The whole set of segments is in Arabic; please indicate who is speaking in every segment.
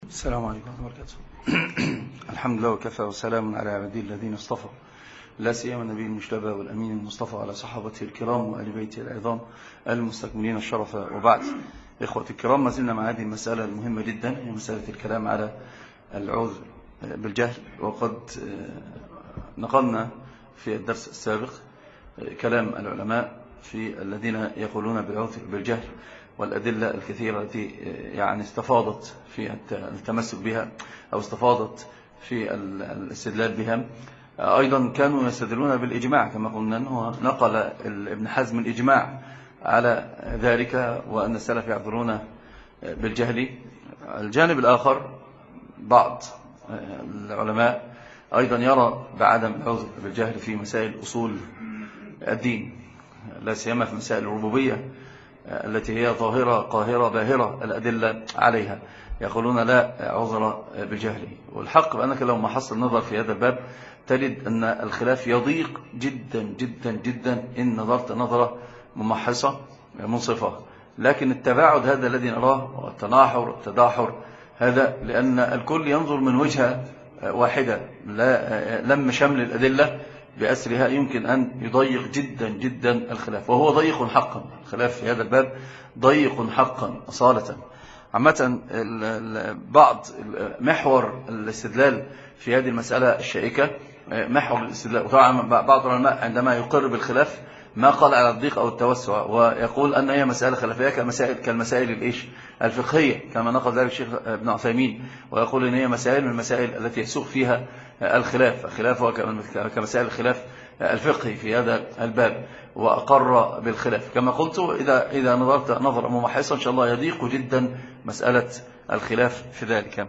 Speaker 1: السلام عليكم ورحمة الله وبركاته. الحمد لله وكفى وسلام على عباده الذين اصطفى، لا سيما النبي المجتبى والأمين المصطفى على صحابته الكرام وآل بيته العظام المستكملين الشرف، وبعد. إخوة الكرام، ما زلنا مع هذه المسألة المهمة جدا، هي مسألة الكلام على العذر بالجهل. وقد نقلنا في الدرس السابق كلام العلماء في الذين يقولون بالعذر بالجهل، والأدلة الكثيرة التي يعني استفاضت في التمسك بها أو استفاضت في الاستدلال بها. أيضا كانوا يستدلون بالإجماع، كما قلنا أنه نقل ابن حزم الإجماع على ذلك، وأن السلف يعذرون بالجهل. الجانب الآخر بعض العلماء أيضا يرى بعدم العذر بالجهل في مسائل أصول الدين، لا سيما في مسائل الربوبية التي هي ظاهرة قاهرة باهرة الأدلة عليها، يقولون لا عذر بالجهل. والحق بأنك لو ما حصل النظر في هذا الباب تجد أن الخلاف يضيق جدا جدا جدا إن نظرت نظرة ممحصة منصفة. لكن التباعد هذا الذي نراه، والتناحر والتداحر هذا لأن الكل ينظر من وجهة واحدة، لم شمل الأدلة بأسرها يمكن أن يضيق جدا جدا الخلاف، وهو ضيق حقا. الخلاف في هذا الباب ضيق حقا أصالة. عامة بعض محور الاستدلال في هذه المسألة الشائكة، محور الاستدلال، وطبعا بعض العلماء عندما يقر بالخلاف ما قال على الضيق أو التوسع، ويقول أن هي مسألة خلافية كالمسائل الفقهية، كما نقل ذلك الشيخ ابن عثيمين، ويقول أن هي مسائل من المسائل التي يسوق فيها الخلاف، خلافها كمسائل الخلاف الفقهي في هذا الباب، وأقر بالخلاف. كما قلت إذا نظرت نظر ممحصا إن شاء الله يضيق جدا مسألة الخلاف في ذلك.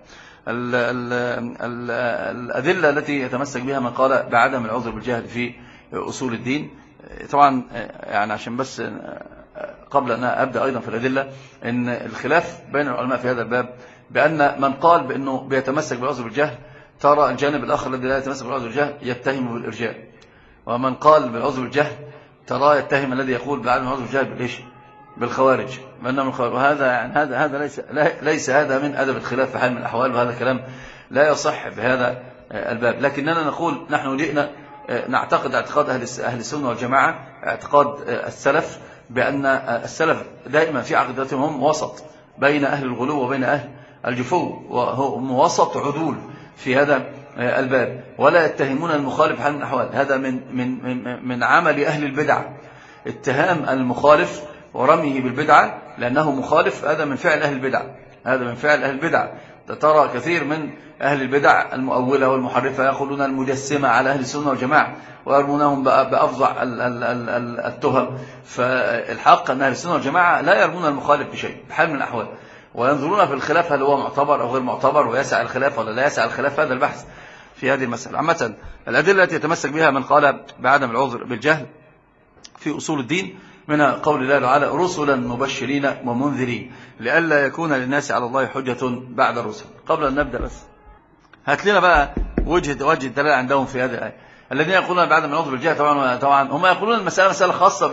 Speaker 1: الأدلة التي يتمسك بها من قال بعدم العذر بالجهل في أصول الدين، طبعا يعني عشان بس قبل أن أبدأ أيضا في الأدلة، إن الخلاف بين العلماء في هذا الباب بأن من قال بأنه بيتمسك بالعذر بالجهل ترى الجانب الآخر الذي لا يتمسك بالعذر بالجهل يتهم بالإرجاء، ومن قال بالعذر بالجهل ترى يتهم الذي يقول بعدم العذر بالجهل بالخوارج، وهذا يعني هذا ليس هذا من أدب الخلاف في حال من الأحوال، وهذا كلام لا يصح بهذا الباب. لكننا نقول نحن جئنا نعتقد اعتقاد أهل السنة والجماعة، اعتقاد السلف، بأن السلف دائما في عقيدتهم هم وسط بين أهل الغلو وبين أهل الجفو، وهم وسط عدول في هذا الباب، ولا يتهمون المخالف حال من الأحوال. هذا من عمل أهل البدع، اتهام المخالف ورميه بالبدعة لأنه مخالف، هذا من فعل أهل البدع، هذا من فعل أهل البدع. ترى كثير من أهل البدع المؤولة والمحرفة يقولون المجسمة على أهل السنة والجماعة، ويرمونهم بأفظع التهم. فالحق أن أهل السنة والجماعة لا يرمون المخالف بشيء بحال من الأحوال، وينظرون في الخلاف هل هو معتبر أو غير معتبر، ويسع الخلاف ولا لا يسع الخلاف. هذا البحث في هذه المسألة. عامة الأدلة التي يتمسك بها من قال بعدم العذر بالجهل في أصول الدين، منها قول الله تعالى رسلا مبشرين ومنذرين لئلا يكون للناس على الله حجة بعد الرسل. قبل أن نبدأ بس هات لنا بقى وجه الدلالة عندهم في هذه الآية. الذين يقولون بعدم العذر بالجهل طبعا هم يقولون المسألة مسألة خاصة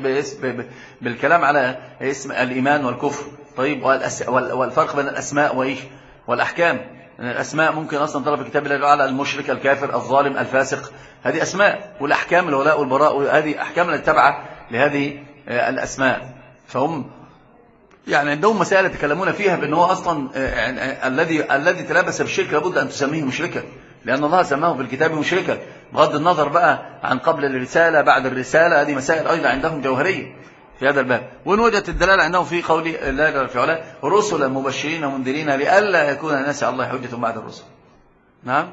Speaker 1: بالكلام على اسم الإيمان والكفر. طيب، والفرق بين الأسماء والأحكام. الأسماء ممكن أصلا طلب الكتاب الله على المشرك الكافر الظالم الفاسق، هذه أسماء، والأحكام الولاء والبراء هذه أحكام التابعة لهذه الأسماء. فهم يعني عندهم مسائل يتكلمون فيها بأنه هو أصلا الذي تلبس بالشرك لابد أن تسميه مشركا، لأن الله سماه في الكتاب مشركا، بغض النظر بقى عن قبل الرسالة بعد الرسالة. هذه مسائل أيضا عندهم جوهرية في هذا الباب. وإن وجدت الدلالة عندهم في قول الله جل في علاه رسلا مبشرين ومنذرين لئلا يكون الناس على الله حجة بعد الرسل. نعم،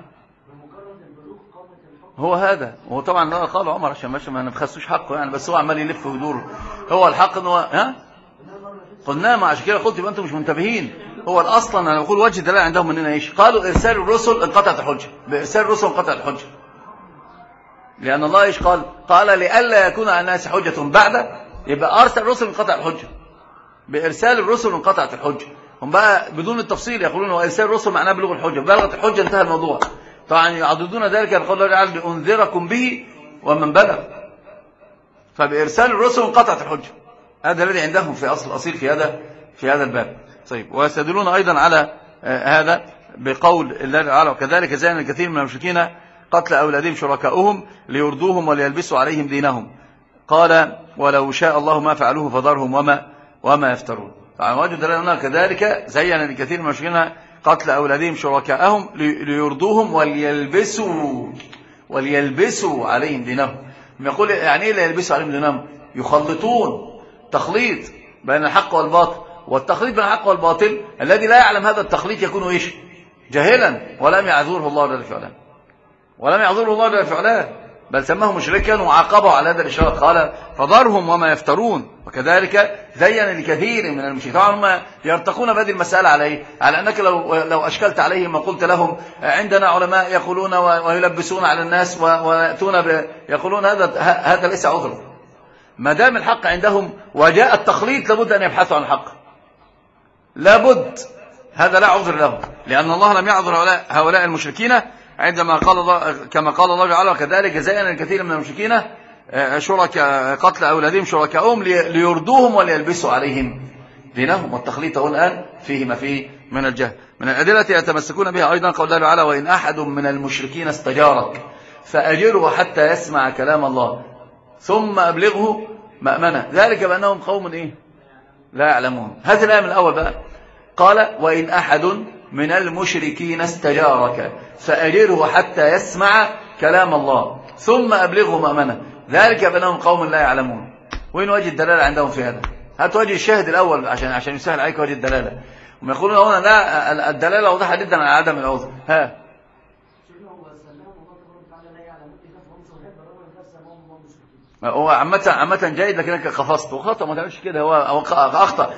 Speaker 1: هو هذا. هو طبعا قال عمر عشان ما نبخسوش حقه يعني، بس هو عمال يلف ويدور. هو الحق ان هو قلنا ما عشان كده قلت يبقى انتم مش منتبهين. هو الاصل انا بقول وجه الدلاله عندهم مننا ايش؟ قالوا ارسال الرسل انقطعت الحجه، بارسال الرسل انقطعت الحجه، لان الله ايش قال لئلا يكون على الناس حجه بعد، يبقى ارسل الرسل انقطع الحجه، بارسال الرسل انقطعت الحجه. هم بقى بدون التفصيل يقولون وارسال الرسل معناه بلوغ الحجه، بلغت الحجه انتهى الموضوع. طبعا يعضدون ذلك بقول الله تعالى لأنذركم به ومن بلغ، فبإرسال الرسل انقطعت الحجة. هذا الذي عندهم في أصل الأصيل في هذا الباب. طيب، ويستدلون أيضا على هذا بقول الله تعالى وكذلك زين الكثير من المشركين قتل أولادهم شركاؤهم ليردوهم وليلبسوا عليهم دينهم قال ولو شاء الله ما فعلوه فذرهم وما يفترون. فوجد لنا كذلك زين الكثير من المشركين قتل أولادهم شركاءهم ليردوهم وليلبسوا عليهم دينهم. يقول يعني ايه يلبسوا عليهم دينهم؟ يخلطون تخليط بين الحق والباطل، والتخليط بين الحق والباطل الذي لا يعلم هذا التخليط يكون ايش؟ جاهلا، ولم يعذره الله جل في علاه بل سماه مشركا وعاقبه على هذا الاشراك قال فذرهم وما يفترون. وكذلك زين لكثير من المشركين، طبعا هم يرتقون بهذه المسألة على ايه؟ على انك لو اشكلت عليهم وقلت لهم عندنا علماء يقولون ويلبسون على الناس وياتون يقولون هذا ليس عذرا، ما دام الحق عندهم وجاء التخليط لابد ان يبحثوا عن الحق، لابد، هذا لا عذر لهم، لان الله لم يعذر هؤلاء المشركين عندما قال الله كما قال الله تعالى وكذلك زين الكثير من المشركين قتل أولادهم شركاءهم ليردوهم وليلبسوا عليهم دينهم. والتخليط الآن فيه ما فيه من الجهل. من الأدلة يتمسكون بها أيضا قول الله تعالى وإن أحد من المشركين استجارك فأجره حتى يسمع كلام الله ثم أبلغه مأمنه ذلك بأنهم قوم إيه؟ لا يعلمون. هذه الآية من الأول بقى قال وإن أحد من المشركين استجارك فأجره حتى يسمع كلام الله ثم أبلغه مأمنه ذلك بأنهم قوم لا يعلمون. وين وجه الدلالة عندهم في هذا؟ هات وجه الشاهد الأول عشان يسهل عليك وجه الدلالة. هم يقولون هنا لا الدلالة واضحة جدا على عدم العذر. ها هو عامة جيد لكنك قفصت وخطأ، ما تعملش كده، هو أخطأ.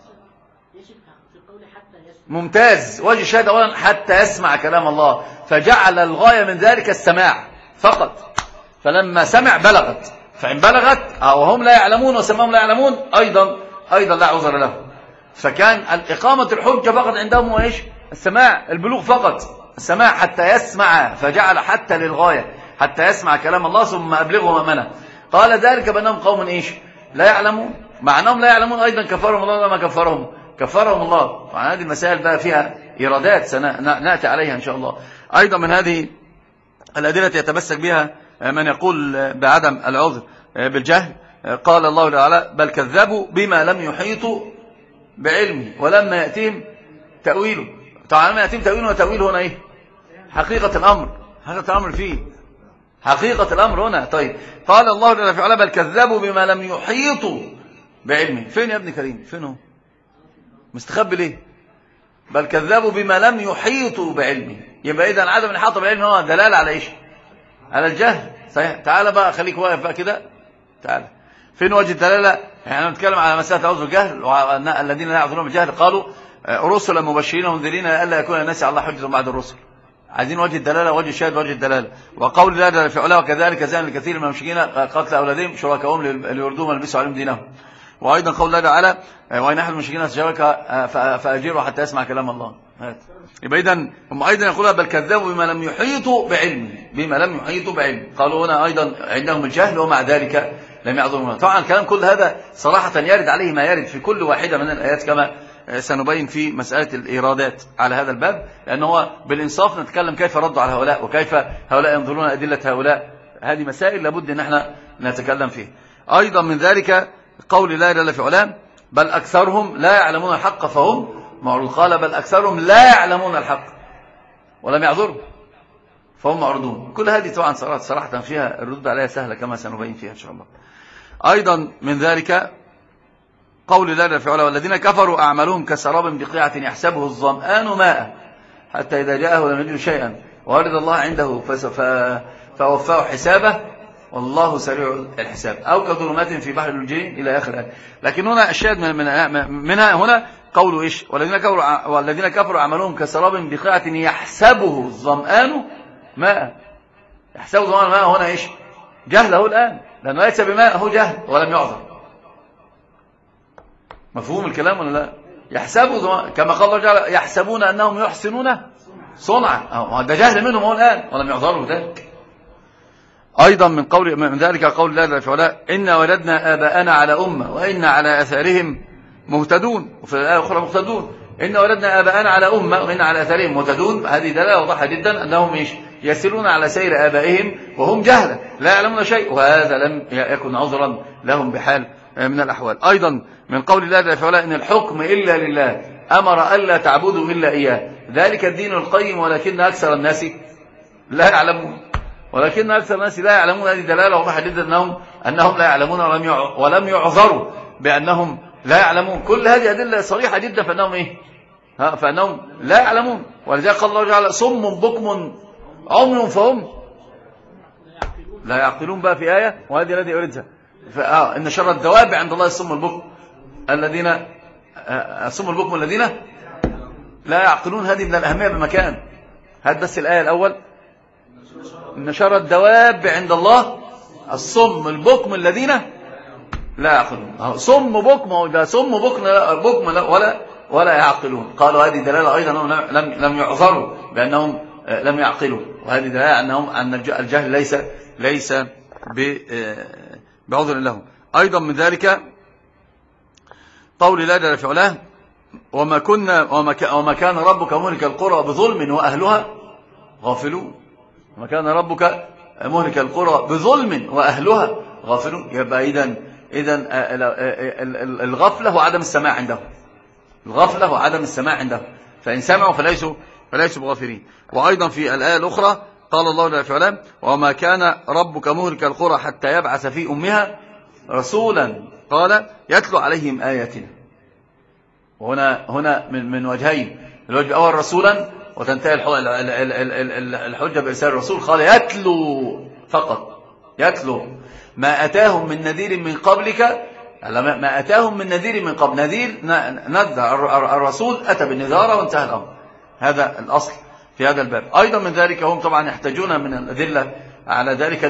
Speaker 1: ممتاز. وجه الشاهد أولا حتى يسمع كلام الله، فجعل الغاية من ذلك السماع فقط، فلما سمع بلغت، فإن بلغت وهم لا يعلمون وسماهم لا يعلمون أيضا لا عذر لهم. فكان الإقامة الحجة فقط عندهم هو إيش؟ السماع، البلوغ فقط، السماع حتى يسمع، فجعل حتى للغاية حتى يسمع كلام الله ثم أبلغه مأمنه. قال ذلك بأنهم قوم إيش؟ لا يعلمون. مع أنهم لا يعلمون أيضا كفرهم الله وما كفرهم الله. طبعا هذه المسائل بقى فيها إيرادات سنأتي عليها إن شاء الله. أيضا من هذه الأدلة يتمسك بها من يقول بعدم العذر بالجهل قال الله تعالى بل كذبوا بما لم يحيطوا بعلمه ولما يأتيهم تأويله. طبعا لما يأتيهم تأويله وتأويله هنا إيه؟ حقيقة الأمر فيه حقيقة الأمر هنا. طيب قال الله تعالى بل كذبوا بما لم يحيطوا بعلمه. فين يا ابن كريم؟ فين هو؟ مستخبي ليه؟ بل كذبوا بما لم يحيطوا بعلمه. يبقى إذا عدم الإحاطة بعلمه هو دلالة على إيش؟ على الجهل. صحيح. تعال بقى خليك واقف بقى كده، تعال فين وجه الدلالة؟ احنا نتكلم على مسألة عذر الجهل، والذين لا يعذرون بالجهل قالوا رسلا مبشرين ومنذرين الا يكون الناس على الله حجة بعد الرسل. عايزين وجه الدلالة، وجه الشاهد، وجه الدلالة. وقول الله جل في علاه وكذلك زين الكثير من المشركين قتل أولادهم شركاءهم ليردوهم ويلبسوا عليهم دينهم. وأيضا قول الله تعالى وإن أحد المشركين استجارك فأجره حتى يسمع كلام الله. يبقى إذن هم أيضا يقولون بل كذبوا بما لم يحيطوا بعلمه، قالوا هنا أيضا عندهم الجهل ومع ذلك لم يعذرون. طبعا الكلام كل هذا صراحة يرد عليه ما يرد في كل واحدة من الآيات كما سنبين في مسألة الإيرادات على هذا الباب، لأنه هو بالإنصاف نتكلم كيف ردوا على هؤلاء وكيف هؤلاء ينظرون أدلة هؤلاء. هذه مسائل لابد أن احنا نتكلم فيها. أيضا من ذلك قول الله جل في علاه بل أكثرهم لا يعلمون الحق فهم معرضون. قال بل أكثرهم لا يعلمون الحق ولم يعذروا فهم معرضون. كل هذه طبعا صراحة فيها الردود عليها سهلة كما سنبين فيها إن شاء الله. أيضا من ذلك قول الله جل في علاه والذين كفروا أعمالهم كسراب بقيعة يحسبه الظمآن ماء حتى إذا جاءه لم يجد شيئا وورد الله عنده فوفاه حسابه والله سريع الحساب أو كظلمات في بحر اللجي إلى آخر الآية. لكن هنا الشاهد منها هنا قولوا إيش والذين كفروا أعمالهم كسراب بقيعة يحسبه الظمآن ماء. يحسبه الظمآن ماء هنا إيش؟ جهله الآن، لأنه ليس بماء، هو جهل ولم يعذر. مفهوم الكلام ولا لا؟ يحسبوا كما قال الله تعالى يحسبون أنهم يحسنون صنعا، ده جهل منهم هو الآن ولم يعذروا ذلك. أيضا من ذلك قول الله جل في علاه إنا وجدنا آباءنا على أمة وإنا على آثارهم مهتدون. وفي الآية الأخرى مهتدون. إن ولدنا آباءنا على أمة وإن على أثرهم مهتدون. هذه دلالة واضحة جدا أنهم يسيرون على سير آبائهم وهم جهلة لا يعلمون شيء، وهذا لم يكن عذرا لهم بحال من الأحوال. أيضا من قول الله جل وعلا إن الحكم إلا لله أمر ألا تعبدوا إلا إياه ذلك الدين القيم ولكن أكثر الناس لا يعلمون. ولكن أكثر الناس لا يعلمون، هذه دلالة واضحة جدا أنهم لا يعلمون ولم يعذروا بأنهم لا يعلمون. كل هذه أدلة صريحة جدا فأنهم لا يعلمون. ولذلك قال الله تعالى صم بكم عمي فهم لا يعقلون بقى في آية، وهذه التي أريدها. إن شر الدواب عند الله الصم البكم الذين لا يعقلون. هذه من الأهمية بمكان. هات بس الآية الأول. إن شر الدواب عند الله الصم البكم الذين لا يعقلون. صم بكم ده صم بكم ولا يعقلون. قالوا هذه دلالة أيضا أنهم لم يعذروا بأنهم لم يعقلوا، وهذه دلالة أن الجهل ليس بعذر لهم. أيضا من ذلك قول الله جل وعلا وما كان ربك مهلك القرى بظلم وأهلها غافلون. وما كان ربك مهلك القرى بظلم وأهلها غافلون. يبقى إذن الغفلة وعدم السماع عندهم. الغفلة وعدم السماع عندهم، فإن سمعوا فليسوا بغافلين. وأيضا في الآية الأخرى قال الله جل وعلا وما كان ربك مهلك القرى حتى يبعث في أمها رسولا قال يتلو عليهم آياتنا. وهنا من وجهين. الوجه الأول رسولا وتنتهي الحجة بإرسال الرسول. قال يتلو فقط، يتلو ما أتاهم من نذير من قبلك. ما أتاهم من نذير من قبل، نذير نذر الرسول أتى بالنذارة وانتهى الأمر. هذا الأصل في هذا الباب. أيضا من ذلك هم طبعا يحتاجون من الأدلة على ذلك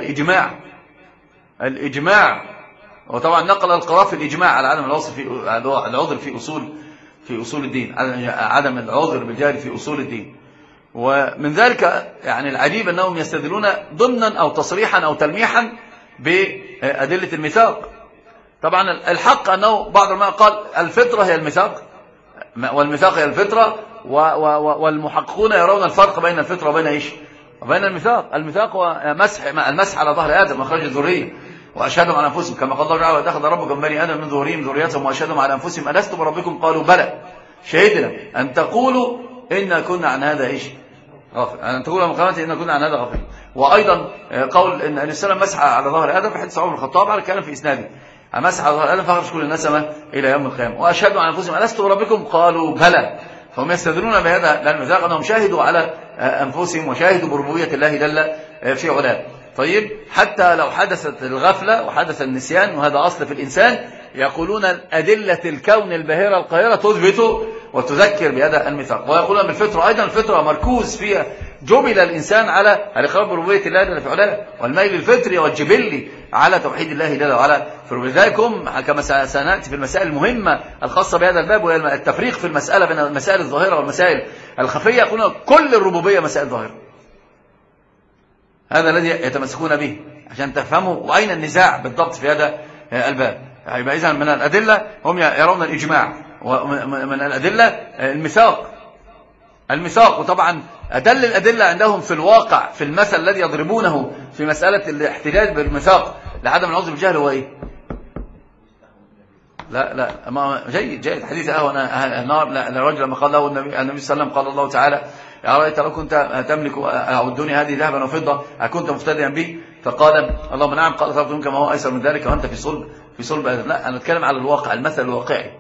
Speaker 1: الإجماع. وطبعا نقل القرافي الإجماع على عدم العذر في أصول الدين، عدم العذر بالجهل في أصول الدين. ومن ذلك يعني العجيب أنهم يستدلون ضمنا أو تصريحا أو تلميحا بأدلة الميثاق. طبعا الحق أنه بعض العلماء قال الفطرة هي الميثاق والميثاق هي الفطرة، والمحققون يرون الفرق بين الفطرة وبين الميثاق. الميثاق هو المسح على ظهر آدم مخرج الذرية، وأشهدهم على أنفسهم كما قال الله تعالى واتخذ ربك من بني آدم من ظهورهم ذريتهم وأشهدهم على أنفسهم ألست بربكم قالوا بلى شهدنا أن تقولوا إنا كنا عن هذا غافل، أن تقولوا مقامتي إنا كنا عن هذا غافلين. وأيضا قول إن السلام مسح على ظهر آدم في حديث عمر بن الخطاب على الكلام في إسناده مسح على ظهر آدم فخرج كل النسمة إلى يوم القيامة وأشهدوا على أنفسهم ألست بربكم قالوا بلى. فهم يستدلون بهذا الميثاق أنهم شاهدوا على أنفسهم وشاهدوا بربوبية الله جل في علاه. طيب حتى لو حدثت الغفلة وحدث النسيان، وهذا أصل في الإنسان، يقولون أدلة الكون الباهرة القاهرة تثبت وتذكر بهذا الميثاق. ويقولون بالفطرة أيضا الفطرة مركوز فيها جبل الإنسان على الإقرار بربوبية الله جل في علاه، والميل الفطري والجبلي على توحيد الله جل وعلا. فلذلك كما سنأتي في المسائل المهمة الخاصة بهذا الباب وهي التفريق في المسألة بين المسائل الظاهرة والمسائل الخفية، يقولون كل الربوبية مسائل ظاهرة. هذا الذي يتمسكون به عشان تفهموا وأين النزاع بالضبط في هذا الباب. يبقى إذن من الأدلة هم يرون الإجماع، ومن الأدلة الميثاق. وطبعا أدل الأدلة عندهم في الواقع في المثل الذي يضربونه في مسألة الاحتجاج بالميثاق لعدم العذر بالجهل هو إيه؟ لا ما جيد حديث النار للرجل لما قال له النبي صلى الله عليه وسلم قال الله تعالى يا رأيت لو كنت تملك الدنيا هذه ذهبا وفضة أكنت مفتديا به؟ فقال اللهم نعم. قال طلبت منك ما هو أيسر من ذلك وأنت في صلب آدم. لا أنا أتكلم على الواقع، المثل الواقعي.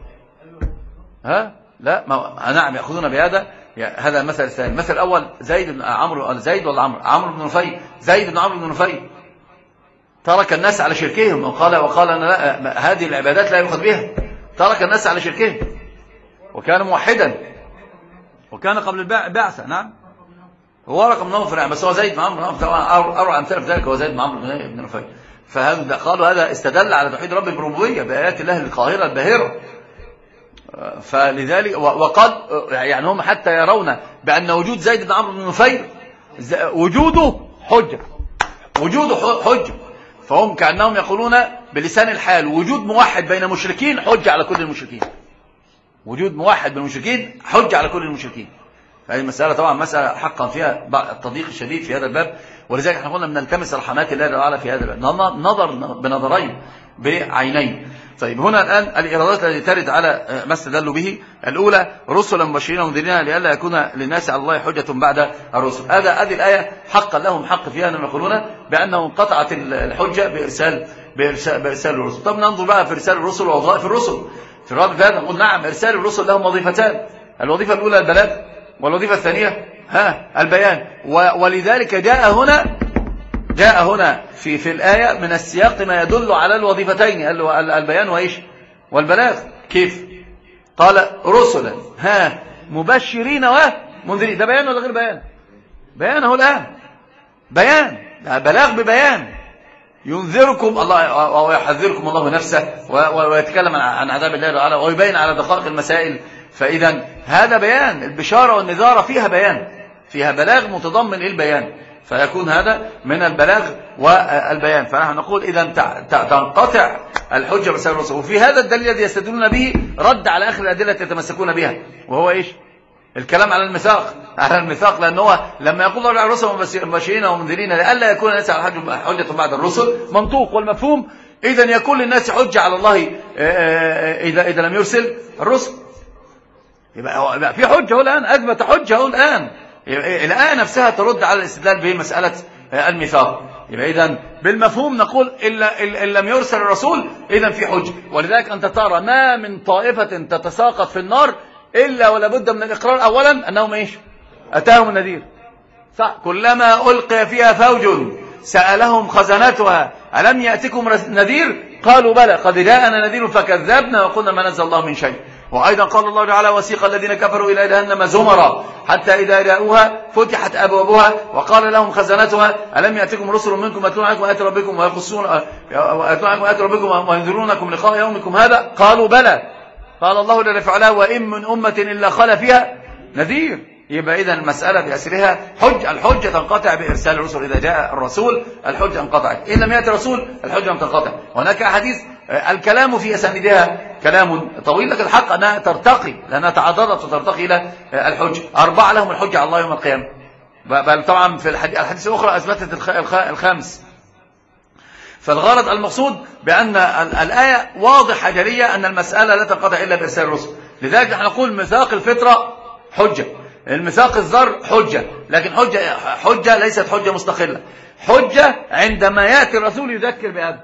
Speaker 1: لا نعم يأخذون بهذا. هذا المثل الثاني. المثل الأول زيد بن عمرو زيد بن عمرو بن نفيل ترك الناس على شركهم وقال أنا لا هذه العبادات لا يؤخذ بها. ترك الناس على شركهم وكان موحدا وكان قبل البعثة. نعم هو رقم نوفر يعني، بس هو زيد بن عمرو طبعا أروع أمثال في ذلك هو زيد بن عمرو بن نفيل. فهذا قالوا هذا استدل على توحيد رب الربوبية بآيات الله القاهرة الباهرة. فلذلك وقال يعني هم حتى يرون بأن وجود زيد بن عمرو بن نفيل وجوده حجة. فهم كأنهم يقولون بلسان الحال وجود موحد بين مشركين حجة على كل المشركين. وجود موحد من المشركين حجة على كل المشركين. فهذه المسألة طبعا مسألة حقا فيها التضييق الشديد في هذا الباب، ولذلك احنا قلنا بنلتمس رحمات الله تعالى في هذا الباب، نظر بنظرين بعينين. طيب هنا الآن الإرادات التي ترد على ما استدلوا به: الأولى رسلا مبشرين ومنذرين لئلا يكون للناس على الله حجة بعد الرسل. هذه الآية حقا لهم حق فيها أنهم يقولون بأنه انقطعت الحجة بإرسال الرسل. طب ننظر بقى في إرسال الرسل ووظائف الرسل. في الرابط هذا نقول نعم، إرسال الرسل لهم وظيفتان: الوظيفة الأولى البلاغ، والوظيفة الثانية البيان. ولذلك جاء هنا في الآية من السياق ما يدل على الوظيفتين، البيان وإيش والبلاغ. كيف؟ قال رسلا مبشرين ومنذرين. ده بيان ولا غير بيان؟ بيان هو الآن، بيان، بلاغ ببيان. ينذركم الله ويحذركم الله نفسه، ويتكلم عن عذاب الله تعالى ويبين على دقائق المسائل. فإذا هذا بيان، البشارة والنذارة فيها بيان، فيها بلاغ متضمن البيان، فيكون هذا من البلاغ والبيان. فنحن نقول إذا تنقطع الحجة بسبب الرسل. وفي هذا الدليل الذي يستدلون به رد على آخر الأدلة يتمسكون بها، وهو إيش؟ الكلام على الميثاق، لأنه هو لما يقول الله على الرسل مبشرين ومنذرين لئلا يكون الناس على حجة بعد الرسل، منطوق والمفهوم إذا يكون للناس حجة على الله إذا لم يرسل الرسل. يبقى في حجة الآن، أثبت حجة الآن. الآية نفسها ترد على الاستدلال بمسألة الميثاق. يبقى إذن بالمفهوم نقول إن لم يرسل الرسول إذن في حجة. ولذلك أنت ترى ما من طائفة تتساقط في النار إلا ولا بد من الإقرار أولا أنهم إيش؟ أتاهم النذير. صح؟ كلما ألقي فيها فوج سألهم خزنتها ألم يأتكم نذير؟ قالوا بلى قد جاءنا نذير فكذبنا وقلنا ما نزل الله من شيء. وأيضا قال الله تعالى: وسيق الذين كفروا إلى جهنم زمرا حتى إذا جاءوها فتحت أبوابها وقال لهم خزنتها ألم يأتكم رسل منكم يتلون عليكم آيات ربكم وينذرونكم لقاء يومكم هذا؟ قالوا بلى. قال الله جل وعلا: وإن من أمة إلا خلا فيها نذير. يبقى إذن المسألة بأسرها الحجة تنقطع بإرسال الرسل. إذا جاء الرسول الحجة انقطعت، إن لم يأتي الرسول الحجة لم تنقطع. هناك أحاديث الكلام في أسانيدها كلام طويل، لكن الحق أنها ترتقي لأنها تعضدت وترتقي إلى الحجة. 4 لهم الحجة على الله يوم القيامة، بل طبعا في الحديث الأخرى أثبتت الخامس. فالغرض المقصود بأن الآية واضحة جلية أن المسألة لا تنقطع إلا بإرسال الرسل. لذلك نحن نقول ميثاق الفطرة حجة، الميثاق الذر حجة، لكن حجة ليست حجة مستقلة، حجة عندما يأتي الرسول يذكر بهذا.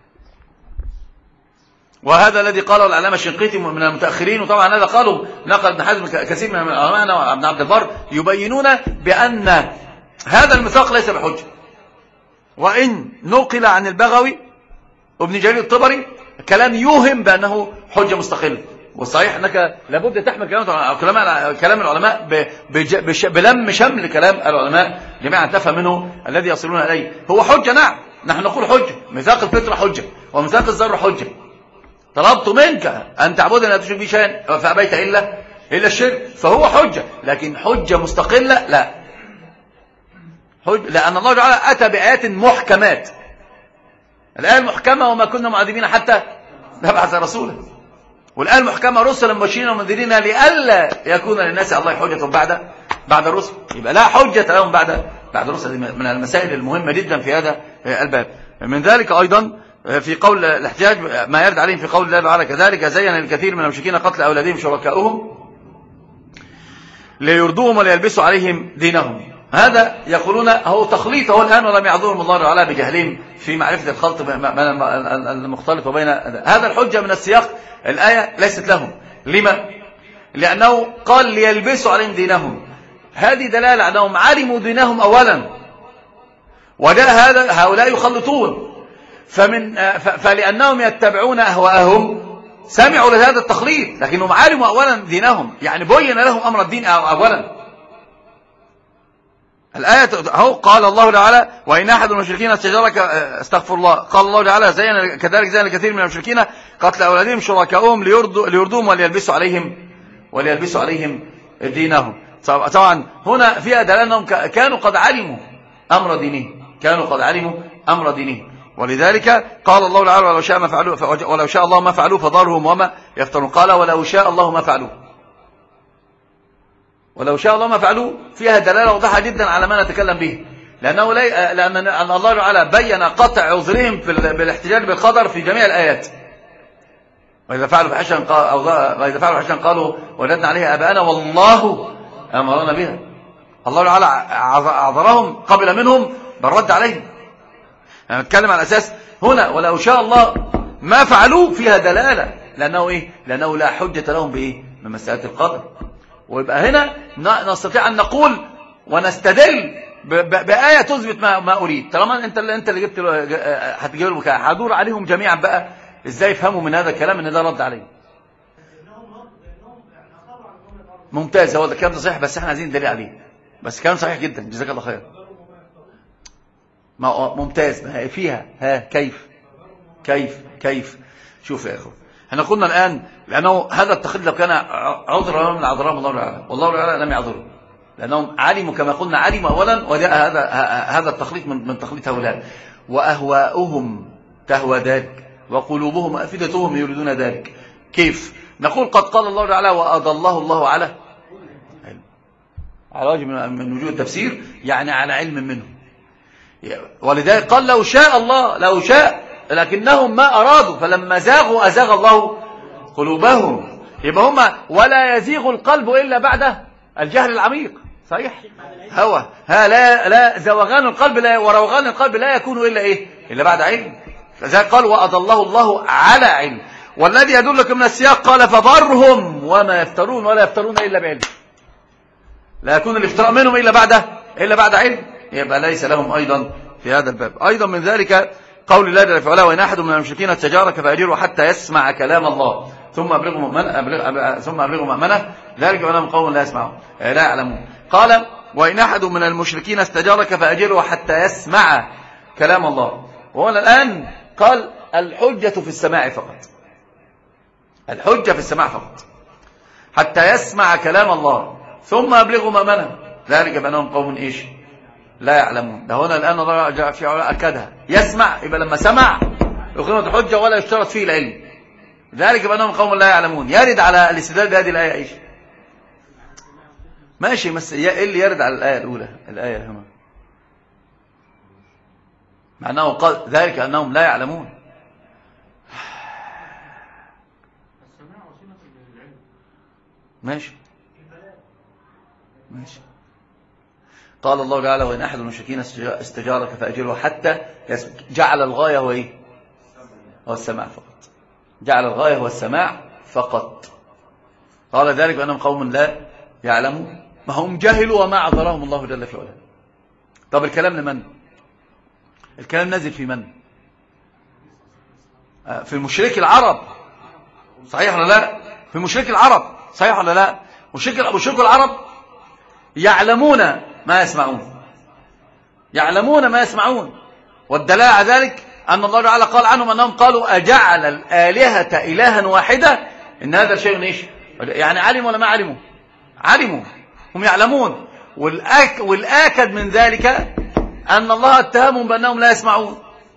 Speaker 1: وهذا الذي قاله العلامة الشنقيطي من المتأخرين، وطبعا هذا قالوا نقل ابن حزم كثير من العلماء وابن عبد البر يبينون بأن هذا الميثاق ليس بحجة. وإن نقل عن البغوي وابن جرير الطبري كلام يوهم بأنه حجة مستقلة، والصحيح أنك لابد تحمل كلام العلماء بلم شمل كلام العلماء جميعا تفهم منه الذي يصلون إليه. هو حجة، نعم، نحن نقول حجة، ميثاق الفطرة حجة وميثاق الذر حجة. طلبت منك أن تعبدني لا تشرك بي شيئا فأبيت إلا الشرك، فهو حجة. لكن حجة مستقلة لا، لأن الله تعالى أتى بآيات محكمات. الآية المحكمة: وما كنا معذبين حتى نبعث رسولا. والآية المحكمة: رسلا مبشرين ومنذرين لئلا يكون للناس على الله حجة بعد الرسل. يبقى لا حجة لهم بعد الرسل. من المسائل المهمة جدا في هذا الباب. من ذلك أيضا في قول الاحتجاج ما يرد عليهم في قول الله تعالى: كذلك زين الكثير من المشركين قتل أولادهم شركاؤهم ليردوهم وليلبسوا عليهم دينهم. هذا يقولون هو تخليط هو الآن، ولم يعذرهم الله تعالى بجهلهم في معرفة الخلط بين المختلط وبين هذا. الحجة من السياق الآية ليست لهم. لما؟ لأنه قال ليلبسوا عليهم دينهم. هذه دلالة أنهم علموا دينهم أولا، وجاء هؤلاء يخلطون. فلأنهم يتبعون أهواءهم سمعوا لهذا التخليط، لكنهم علموا أولا دينهم، يعني بين لهم أمر الدين أولا. الآية هو قال الله تعالى: وإن أحد من المشركين استجارك استغفر الله. قال الله تعالى: كذلك زين الكثير من المشركين قتل أولادهم شركاؤهم ليردوهم وليلبسوا عليهم دينهم. طبعا هنا فيها دلالة أنهم كانوا قد علموا أمر دينهم، ولذلك قال الله تعالى ولو شاء ما فعلوه ولو شاء الله ما فعلوه فضرهم وما يفترون. قال ولو شاء الله ما فعلوه. ولو شاء الله ما فعلوه فيها دلالة واضحة جدا على ما نتكلم به، لأن الله تعالى بين قطع عذرهم بالاحتجاج بالقدر في جميع الآيات. وإذا فعلوا فحشا قالوا وجدنا عليها آباءنا والله أمرنا بها. الله تعالى عذرهم قبل منهم بالرد عليهم. يعني نتكلم على أساس هنا ولو شاء الله ما فعلوه فيها دلالة، لأنه إيه؟ لأنه لا حجة لهم بإيه؟ من مسألة القدر. ويبقى هنا نستطيع أن نقول ونستدل بآية تثبت ما أريد. طالما أنت اللي جبت هتجيب لهم هدور عليهم جميعا بقى إزاي يفهموا من هذا الكلام إن ده رد عليه. ممتاز، هو الكلام ده صحيح، بس احنا عايزين دليل عليه. بس كلام صحيح جدا، جزاك الله خير. ممتاز. ما هي فيها كيف شوف يا اخو، احنا قلنا الآن لأنه هذا التقليد لو كان عذرا من أعذرهم الله تعالى والله تعالى لم يعذرهم، لأنهم علموا كما قلنا، علموا أولا، وجاء هذا التقليد من تقليد هؤلاء. وأهواؤهم تهوى ذلك وقلوبهم أفئدتهم يريدون ذلك. كيف نقول قد قال الله تعالى وأضله الله على وجه من وجوه التفسير، يعني على علم منه. ولذلك قال لو شاء الله، لو شاء، لكنهم ما أرادوا فلما زاغوا أزاغ الله قلوبهم. يبقى هم ولا يزيغ القلب إلا بعد الجهل العميق. صحيح، هوى لا زوغان القلب لا وروغان القلب لا يكون إلا إيه؟ إلا بعد علم. فذلك قال وأضله الله على علم. والذي يدلك من السياق قال فضرهم وما يفترون ولا يفترون إلا بعلم. لا يكون الافتراء منهم إلا بعد علم. يبقى ليس لهم أيضا في هذا الباب. أيضا من ذلك قول الله جل وعلا وإن أحد من المشركين استجارك فأجره حتى يسمع كلام الله ثم أبلغه مأمنه ذلك بأنهم قوم لا يسمعون لا يعلمون. قال وإن أحد من المشركين استجارك فأجره حتى يسمع كلام الله. وهنا الآن قال الحجة في السماع فقط، الحجة في السماع فقط حتى يسمع كلام الله ثم أبلغه مأمنه ذلك بأنهم قوم إيش لا يعلمون. ده هنا الآن الله جاء في علماء أكدها يسمع، يبقى لما سمع يقيمة الحجة ولا يشترط فيه العلم. ذلك بأنهم قوم لا يعلمون. يرد على الاستدلال بهذه الآية إيش؟ ماشي، بس إيه اللي يرد على الآية الأولى؟ الآية هنا معناه قال ذلك أنهم لا يعلمون. ماشي قال الله تعالى وإن أحد المشركين استجارك فأجره حتى يسمع. جعل الغاية هو إيه؟ هو السماع فقط. جعل الغاية هو السماع فقط. قال ذلك بأنهم قوم لا يعلمون. ما هم جهلوا وما عذرهم الله جل في علاه. طب الكلام لمن؟ الكلام نازل في من؟ في مشرك العرب، صحيح ولا لا؟ في مشرك العرب، صحيح ولا لا؟ مشرك العرب يعلمون ما يسمعون، يعلمون ما يسمعون. والدلالة على ذلك أن الله تعالى قال عنهم أنهم قالوا أجعل الآلهة إلها واحدة إن هذا شيء إيش؟ يعني علموا ولا ما علموا؟ علموا، هم يعلمون. والآكد من ذلك أن الله اتهمهم بأنهم لا يسمعون.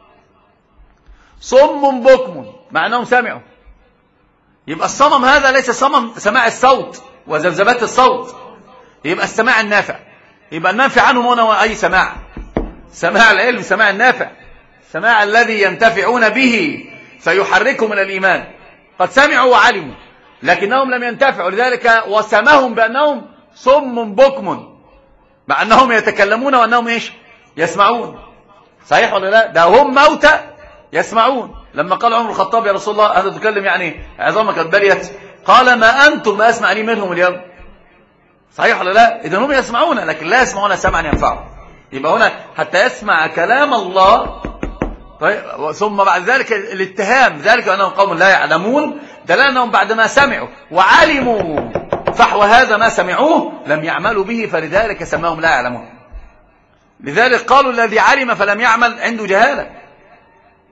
Speaker 1: صم بكم مع أنهم سمعوا. يبقى الصمم هذا ليس صمم سماع الصوت وذبذبات الصوت، يبقى السماع النافع. يبقى النافع عنهم هنا أي سماع؟ سماع العلم، سماع النافع، سماع الذي ينتفعون به فيحركهم من الإيمان. قد سمعوا وعلموا لكنهم لم ينتفعوا، لذلك وسمهم بأنهم صم بكم مع أنهم يتكلمون وأنهم إيش؟ يسمعون. صحيح ولا لا؟ ده هم موتى يسمعون. لما قال عمر الخطاب يا رسول الله هذا تكلم يعني عظامك قد بليت، قال ما أنتم ما أسمع لي منهم اليوم. صحيح ولا لا؟ إذن هم يسمعون لكن لا يسمعون سمعا ينفعهم. يبقى هنا حتى يسمع كلام الله. طيب ثم بعد ذلك الاتهام ذلك أنهم قوم لا يعلمون، دلالة أنهم بعدما سمعوا وعلموا فحو هذا ما سمعوه لم يعملوا به، فلذلك سماهم لا يعلمون. لذلك قالوا الذي علم فلم يعمل عنده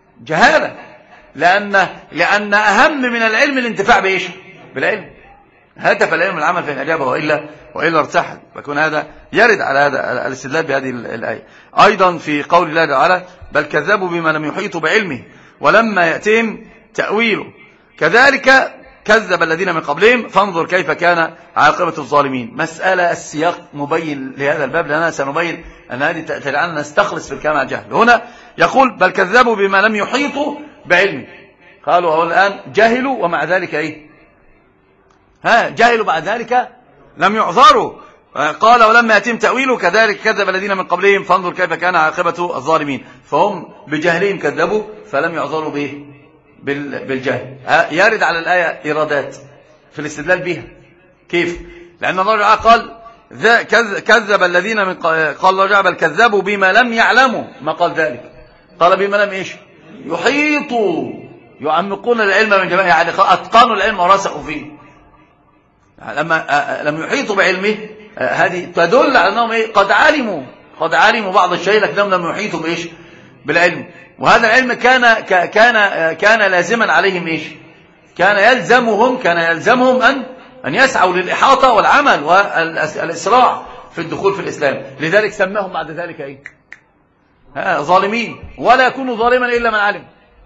Speaker 1: جهالة. لأن أهم من العلم الانتفاع بإيش؟ بالعلم. هتف العلم العمل فإن أجابه وإلا ارتحل. فكون هذا يرد على هذا الاستدلال بهذه الآية. أيضا في قول الله تعالى بل كذبوا بما لم يحيطوا بعلمه ولما يأتهم تأويله كذلك كذب الذين من قبلهم فانظر كيف كان عاقبة الظالمين. مسألة السياق مبين لهذا الباب، لأننا سنبين أن هذه تجعلنا نستخلص في الكلام عن الجهل. هنا يقول بل كذبوا بما لم يحيطوا بعلمه، قالوا الآن جهلوا ومع ذلك إيه؟ جهلوا بعد ذلك لم يعذروا. قال ولما يتم تأويله كذلك كذب الذين من قبلهم فانظر كيف كان عاقبة الظالمين. فهم بجهلهم كذبوا فلم يعذروا به بالجهل. يرد على الآية إرادات في الاستدلال بها. كيف؟ لأن الله تعالى قال كذب الذين من قال الله تعالى بل كذبوا بما لم يعلموا، ما قال ذلك، قال بما لم إيش؟ يحيطوا، يعمقون العلم من جميع، يعني أتقنوا العلم ورسخوا فيه. لما لم يحيطوا بعلمه هذه تدل على أنهم إيه؟ قد علموا بعض الشيء لكنهم لم يحيطوا بإيش؟ بالعلم. وهذا العلم كان لازما عليهم إيش؟ كان يلزمهم أن يسعوا للإحاطة والعمل والإسراع في الدخول في الإسلام. لذلك سماهم بعد ذلك إيه؟ ظالمين. ولا يكون ظالما إلا من علم،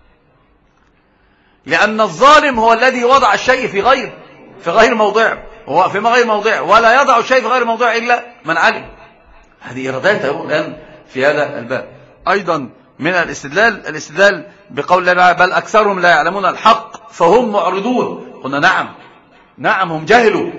Speaker 1: لأن الظالم هو الذي وضع الشيء في غير موضعه، هو في غير موضعه، ولا يضع الشيء في غير موضعه إلا من علم. هذه إرادات الآن في هذا الباب. أيضا من الاستدلال بقول الله بل أكثرهم لا يعلمون الحق فهم معرضون. قلنا نعم هم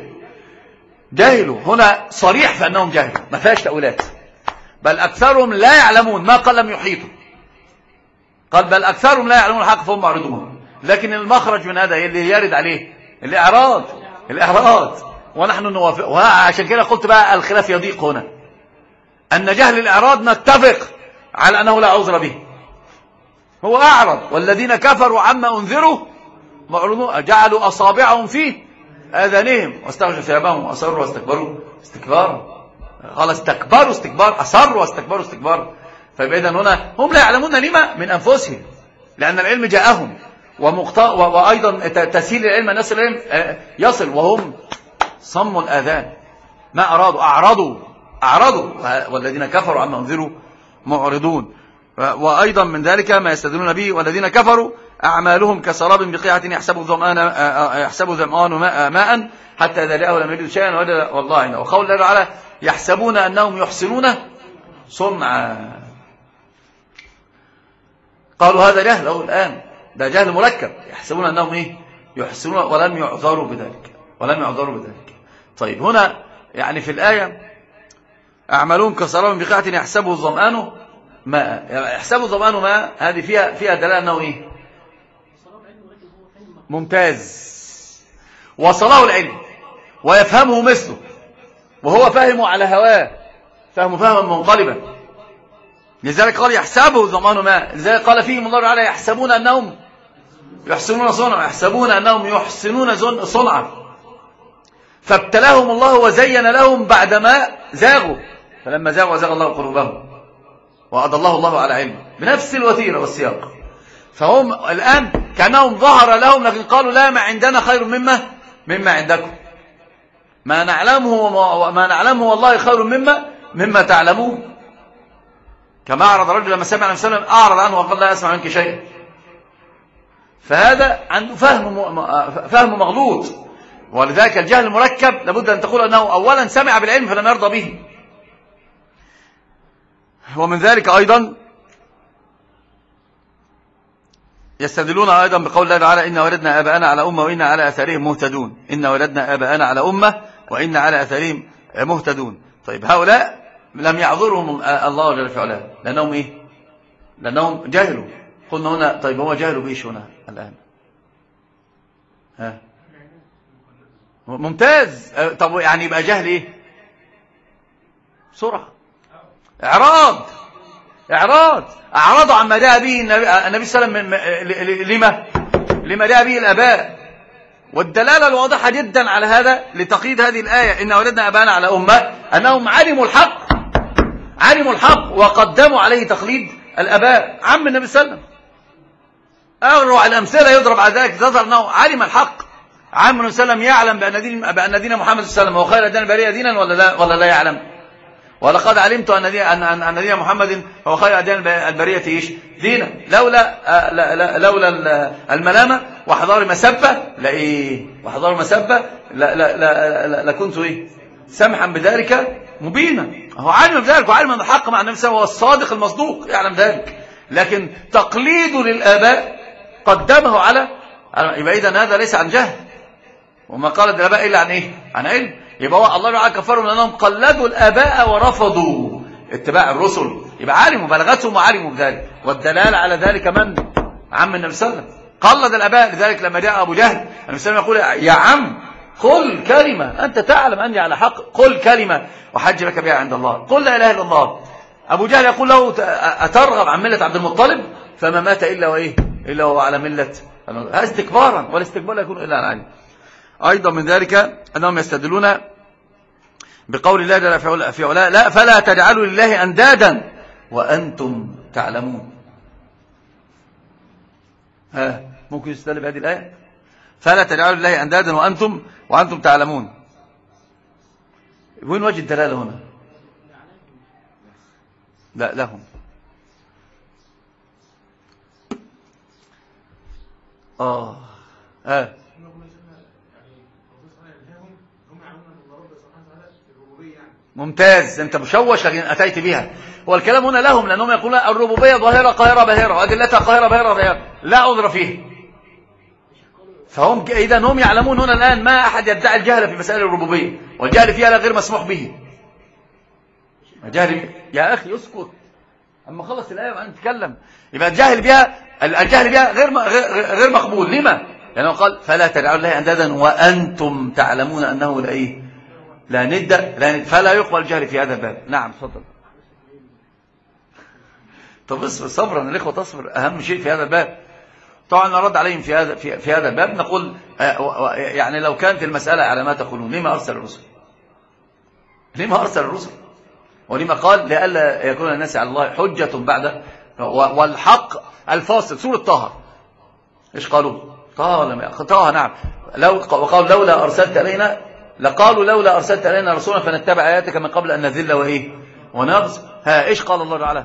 Speaker 1: جهلوا هنا صريح في أنهم جهلوا، ما فيهاش تأويلات. بل أكثرهم لا يعلمون، ما قال لم يحيطوا، قال بل أكثرهم لا يعلمون الحق فهم معرضون. لكن المخرج من هذا اللي يرد عليه الإعراض ونحن نوافق. وعشان كده قلت بقى الخلاف يضيق هنا، أن جهل الإعراض نتفق على أنه لا عذر به، هو أعرض. والذين كفروا عما أنذروا معرضون جعلوا أصابعهم في آذانهم واستغشوا ثيابهم وأصروا واستكبروا استكبارا. قال استكبروا استكبار، أصروا واستكبروا استكبارا. فإذا هنا هم لا يعلمون لما من أنفسهم، لأن العلم جاءهم وأيضا تسهيل العلم أن يصل العلم يصل وهم صموا الآذان، ما أرادوا، أعرضوا. والذين كفروا عما أنذروا معرضون. وأيضا من ذلك ما يستدلون به والذين كفروا أعمالهم كسراب بقيعة يحسبه ظمآن ماء حتى إذا جاءه لم يجد شيئا وجد والله عنده. وقول الله تعالى يحسبون أنهم يحسنون صنعا. قالوا هذا جهل الآن، ده جهل مركب. يحسبون أنهم إيه؟ يحسنون ولم يعذروا بذلك. طيب هنا يعني في الآية أعمالهم كسراب بقيعة يحسبه الظمآن ماء، يحسبه الظمآن ماء، هذه فيها دلالة أنه إيه؟ ممتاز، وصله العلم ويفهمه مثله، وهو فهمه على هواه، فهما منقلبا. لذلك قال يحسبه الظمآن ماء. لذلك قال فيهم الله تعالى يحسبون أنهم يحسنون صنعا، يحسبون أنهم يحسنون صنعا. فابتلاهم الله وزين لهم بعدما زاغوا، فلما زاغوا وزاغ الله قلوبهم وأضله الله على علم، بنفس الوتيرة والسياق. فهم الآن كانهم ظهر لهم، لكن قالوا لا، ما عندنا خير مما عندكم، ما نعلمه والله خير مما تعلمون. كما أعرض رجل لما سمع النبي صلى الله عليه وسلم أعرض عنه وقال لا أسمع منك شيئا. فهذا عنده فهم مغلوط. ولذلك الجهل المركب لابد أن تقول أنه أولا سمع بالعلم فلم يرضى به. ومن ذلك أيضا يستدلون أيضا بقول الله تعالى إن ولدنا آباءنا على أمة وإن على أثارهم مهتدون. إن ولدنا آباءنا على أمة وإن على أثارهم مهتدون. طيب هؤلاء لم يعذرهم الله جل في علاه، لأنهم إيه؟ لأنهم جهلوا. قلنا هنا طيب هو جهلوا بإيش هنا الآن؟ ممتاز. طب يعني يبقى جهل إيه؟ سرعة، أعراض عما جاء به النبي صلى الله عليه وسلم لما جاء به الآباء. والدلالة الواضحة جدا على هذا لتقييد هذه الآية إن ولدنا آباءنا على أمة، أنهم علموا الحق وقدموا عليه تقليد الآباء. النبي صلى الله عليه وسلم أروع الأمثلة يضرب على ذلك، تظهر أنه علم الحق عام النبي صلى الله عليه وسلم يعلم بأن دين محمد صلى الله عليه وسلم هو خير الدين البرية دينا ولا لا يعلم؟ ولقد علمت أن دين محمد هو خير الدين البرية إيش دينا، لولا الملامة وحضار مسبة وحضار مسبة لكنت سمحا بذلك مبينا. هو عالم بذلك وعالم أن الحق مع النبي صلى الله عليه وسلم هو الصادق المصدوق، يعلم ذلك، لكن تقليده للآباء قدمه على يبقى إذن هذا ليس عن جهل، وما قال الآباء إلا عن عن علم. يبقى الله تعالى كفرهم لأنهم قلدوا الآباء ورفضوا اتباع الرسل، يبقى علموا بلغتهم وعلموا بذلك. والدلال على ذلك من؟ عم النبي صلى الله عليه وسلم قلد الآباء. لذلك لما جاء أبو جهل النبي صلى الله عليه وسلم يقول يا عم قل كلمة أنت تعلم أني على حق، قل كلمة وحج لك بها عند الله، قل لا إله إلا الله. أبو جهل يقول له أترغب عن ملة عبد المطلب؟ فما مات إلا وهو على ملة، هذا استكبارا، والاستكبار لا يكون إلا عن علم. أيضا من ذلك أنهم يستدلون بقول الله جل في علاه لا فلا تجعلوا لله أندادا وأنتم تعلمون. ممكن يستدل بهذه الآية فلا تجعلوا لله أندادا وأنتم تعلمون. وين وجه الدلالة هنا؟ لا لهم. ممتاز، انت مشوش لكن اتيت بها. هو الكلام هنا لهم لانهم يقولون الربوبيه ظاهره قاهره باهره وادلتها قاهره باهره لا عذر فيه. فهم اذا هم يعلمون هنا الان ما احد يدعي الجهل في مسائل الربوبيه، والجهل فيها غير مسموح به. الجهل يا اخي اسكت اما خلص الايه وانت تتكلم. يبقى الجهل بها غير مقبول. لما؟ لانه قال فلا تجعلوا لله اندادا وانتم تعلمون انه لا ند فلا يقبل الجهل في هذا الباب. نعم تفضل. طب اصبر صبرا الاخوه تصبر، اهم شيء في هذا الباب. طبعا نرد عليهم في هذا الباب نقول يعني لو كانت المساله على ما تقولون لما ارسل الرسل؟ ولما قال لئلا يكون الناس على الله حجه بعد والحق الفاصل. سوره طه ايش قالوا؟ طه نعم وقالوا لولا ارسلت الينا لقالوا لولا أرسلت علينا رسولا فنتبع آياتك من قبل أن نذل ونغز. إيش قال الله تعالى؟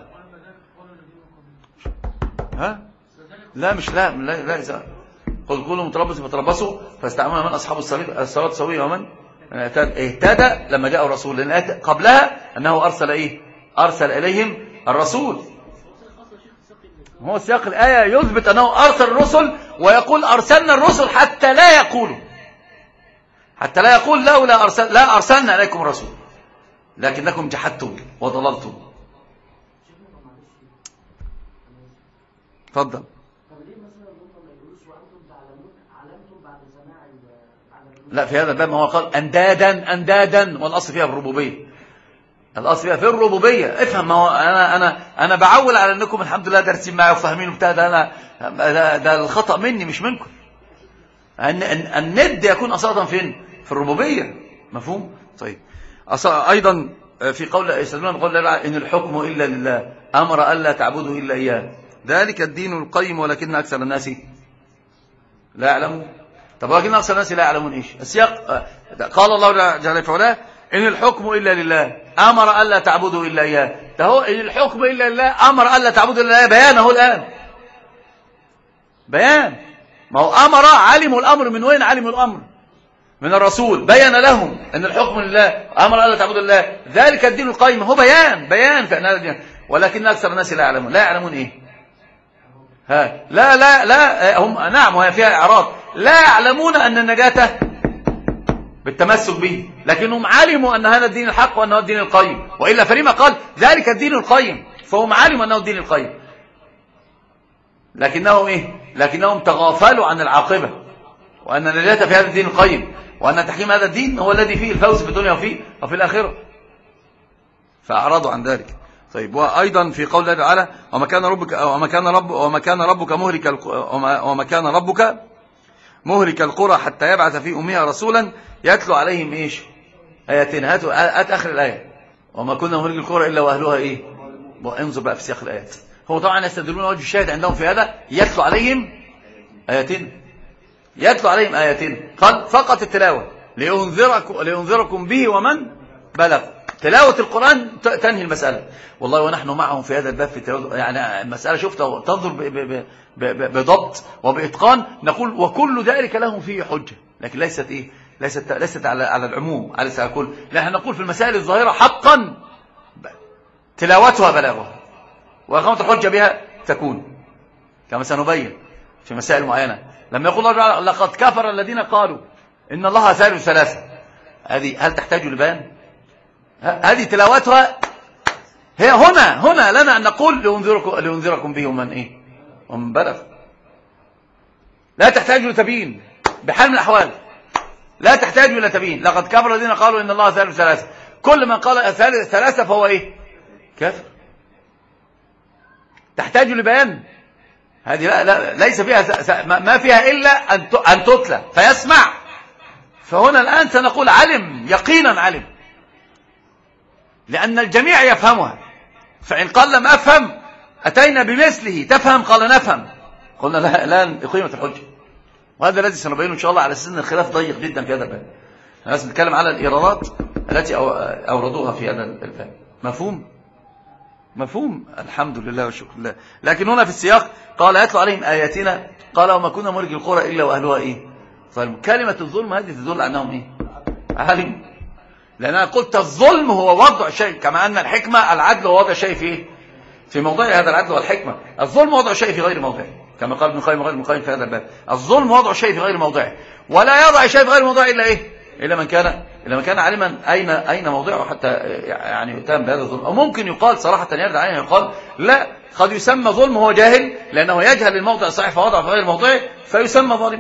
Speaker 1: لا مش لا قل قولوا متربصوا فتربصوا فاستعملوا من أصحاب الصراط سوية ومن اهتدى لما جاء الرسول. لأن قبلها أنه أرسل إليهم الرسول. هو سياق الآية يثبت أنه أرسل الرسل، ويقول أرسلنا الرسل حتى لا يقول لا أرسلنا إليكم رسول لكنكم جحدتم وضللتم. تفضل. لا في هذا الباب ما هو قال أندادا والأصل فيها في الربوبية. الأصل فيها في الربوبية. افهم، ما هو أنا بعول على أنكم الحمد لله دارسين معي وفاهمين وبتاع. ده الخطأ مني مش منكم. الند يكون أصلا فين؟ في الربوبية. مفهوم؟ طيب أيضا في قول يستدلون بقول الله إن الحكم إلا لله أمر ألا تعبدوا إلا إياه ذلك الدين القيم ولكن أكثر الناس لا يعلمون. طب ولكن أكثر الناس لا يعلمون إيش السياق؟ قال الله جل وعلا إن الحكم إلا لله أمر ألا تعبدوا إلا إياه. ده هو إن الحكم إلا لله أمر ألا تعبدوا إلا إياه بيانه الآن بيان. ما هو أمر علموا الأمر من وين؟ علموا الأمر من الرسول بيان لهم أن الحكم لله أمر ألا تعبدوا الله ذلك الدين القيم. هو بيان في أن هذا الدين ولكن أكثر الناس لا يعلمون إيه؟ لا هم نعم وهي فيها إعراض. لا يعلمون أن النجاة بالتمسك به، لكنهم علموا أن هذا الدين الحق وأنه الدين القيم. وإلا فلما قال ذلك الدين القيم؟ فهم علموا أنه الدين القيم لكنهم تغافلوا عن العاقبة وأن النجاة في هذا الدين القيم وأن تحكيم هذا الدين هو الذي فيه الفوز في الدنيا وفي الآخرة، فأعرضوا عن ذلك. طيب وأيضا في قول الله تعالى وما كان ربك مهلك القرى حتى يبعث في أمها رسولا يتلو عليهم إيش آياتنا. هات آخر الآية وما كنا مهلك القرى إلا وأهلها وانظر بقى في سياق الآيات. هو طبعا يستدلون وجه الشاهد عندهم في هذا يتلو عليهم آياتنا. يتلو عليهم آياتنا، قال فقط التلاوة، لينذركم به ومن بلغ. تلاوة القرآن تنهي المسألة. والله ونحن معهم في هذا الباب في التلاوة، يعني المسألة شفت تنظر بضبط وبإتقان، نقول وكل ذلك لهم فيه حجة، لكن ليست إيه؟ ليست على العموم، على الكل. لا، نقول في المسائل الظاهرة حقا تلاوتها بلاغها، وإقامة الحجة بها تكون كما سنبين في مسائل معينة. لما يقول الله لقد كفر الذين قالوا إن الله ثالث ثلاثة، هل تحتاج لبيان؟ هذه تلاوتها هي هنا لنا أن نقول لينذركم به ومن إيه؟ ومن بلغ. لا تحتاج لتبيين بحال من الأحوال، لا تحتاج إلى تبيين. لقد كفر الذين قالوا إن الله ثالث ثلاثة، كل من قال ثالث ثلاثة فهو إيه؟ كافر. تحتاج لبيان؟ هذه لا ليس فيها ما فيها إلا أن تتلى فيسمع. فهنا الآن سنقول علم، يقينا علم، لأن الجميع يفهمها. فإن قال لم أفهم أتينا بمثله، تفهم؟ قال نفهم، قلنا لا قيمة الحجة. وهذا الذي سنبينه إن شاء الله على أساس أن الخلاف ضيق جدا في هذا الباب. الناس نتكلم على الإيرادات التي أوردوها في هذا الباب. مفهوم الحمد لله والشكر لله. لكن هنا في السياق قال يتلو عليهم آياتنا، قال وما كنا ملك القرى إلا وأهلها إيه؟ ظالمون. كلمة الظلم هذه تدل على أنهم إيه؟ عالم. لأن أنا قلت الظلم هو وضع شيء، كما أن الحكمة العدل هو وضع شيء في إيه؟ في موضع هذا العدل والحكمة. الظلم وضع شيء في غير موضعه، كما قال ابن القيم غير المقيم في هذا الباب. الظلم وضع شيء في غير موضعه، ولا يضع شيء في غير موضعه إلا إيه؟ إلا من كان عالما أين موضعه حتى يعني يتهم بهذا الظلم. أو ممكن يقال صراحة يرد عليه يقال لا، قد يسمى ظلم هو جاهل لأنه يجهل الموضع الصحيح فوضع في غير موضعه فيسمى ظالم.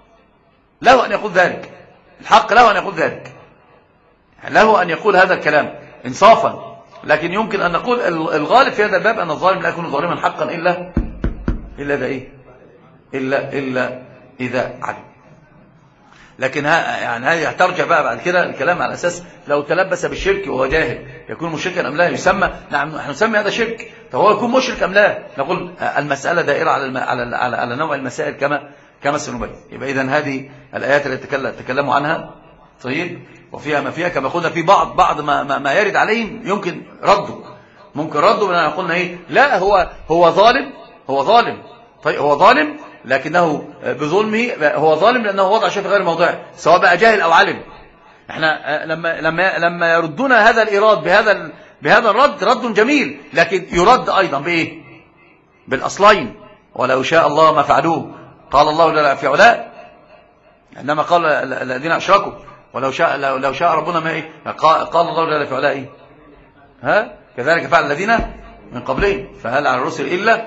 Speaker 1: له أن يقول ذلك، الحق له أن يقول ذلك، له أن يقول هذا الكلام إنصافا. لكن يمكن أن نقول الغالب في هذا الباب أن الظالم لا يكون ظالما حقا إلا إذا إيه؟ إلا إذا علم. لكن يعني هذه ترجع بقى بعد كده الكلام على أساس لو تلبس بالشرك وهو جاهل يكون مشركا أم لا؟ يسمى، نعم نحن نسمي هذا شرك، فهو يكون مشرك أم لا؟ نقول المسألة دائرة على نوع المسائل كما سنبين. يبقى إذن هذه الآيات التي تكلموا عنها طيب، وفيها ما فيها، كما قلنا في بعض ما يرد عليهم يمكن رده، بأننا قلنا إيه؟ لا، هو ظالم طيب، هو ظالم لكنه بظلمه هو ظالم لأنه وضع شيء في غير موضعه، سواء بقى جاهل أو علم. احنا لما يردون هذا الإيراد بهذا الرد رد جميل، لكن يرد أيضا بإيه؟ بالأصلين، ولو شاء الله ما فعلوه. قال الله لا في علاء، عندما قال الذين أشركوا ولو شاء ربنا ما إيه؟ قال الله لا في علاء إيه؟ كذلك فعل الذين من قبلهم، فهل على الرسل إلا.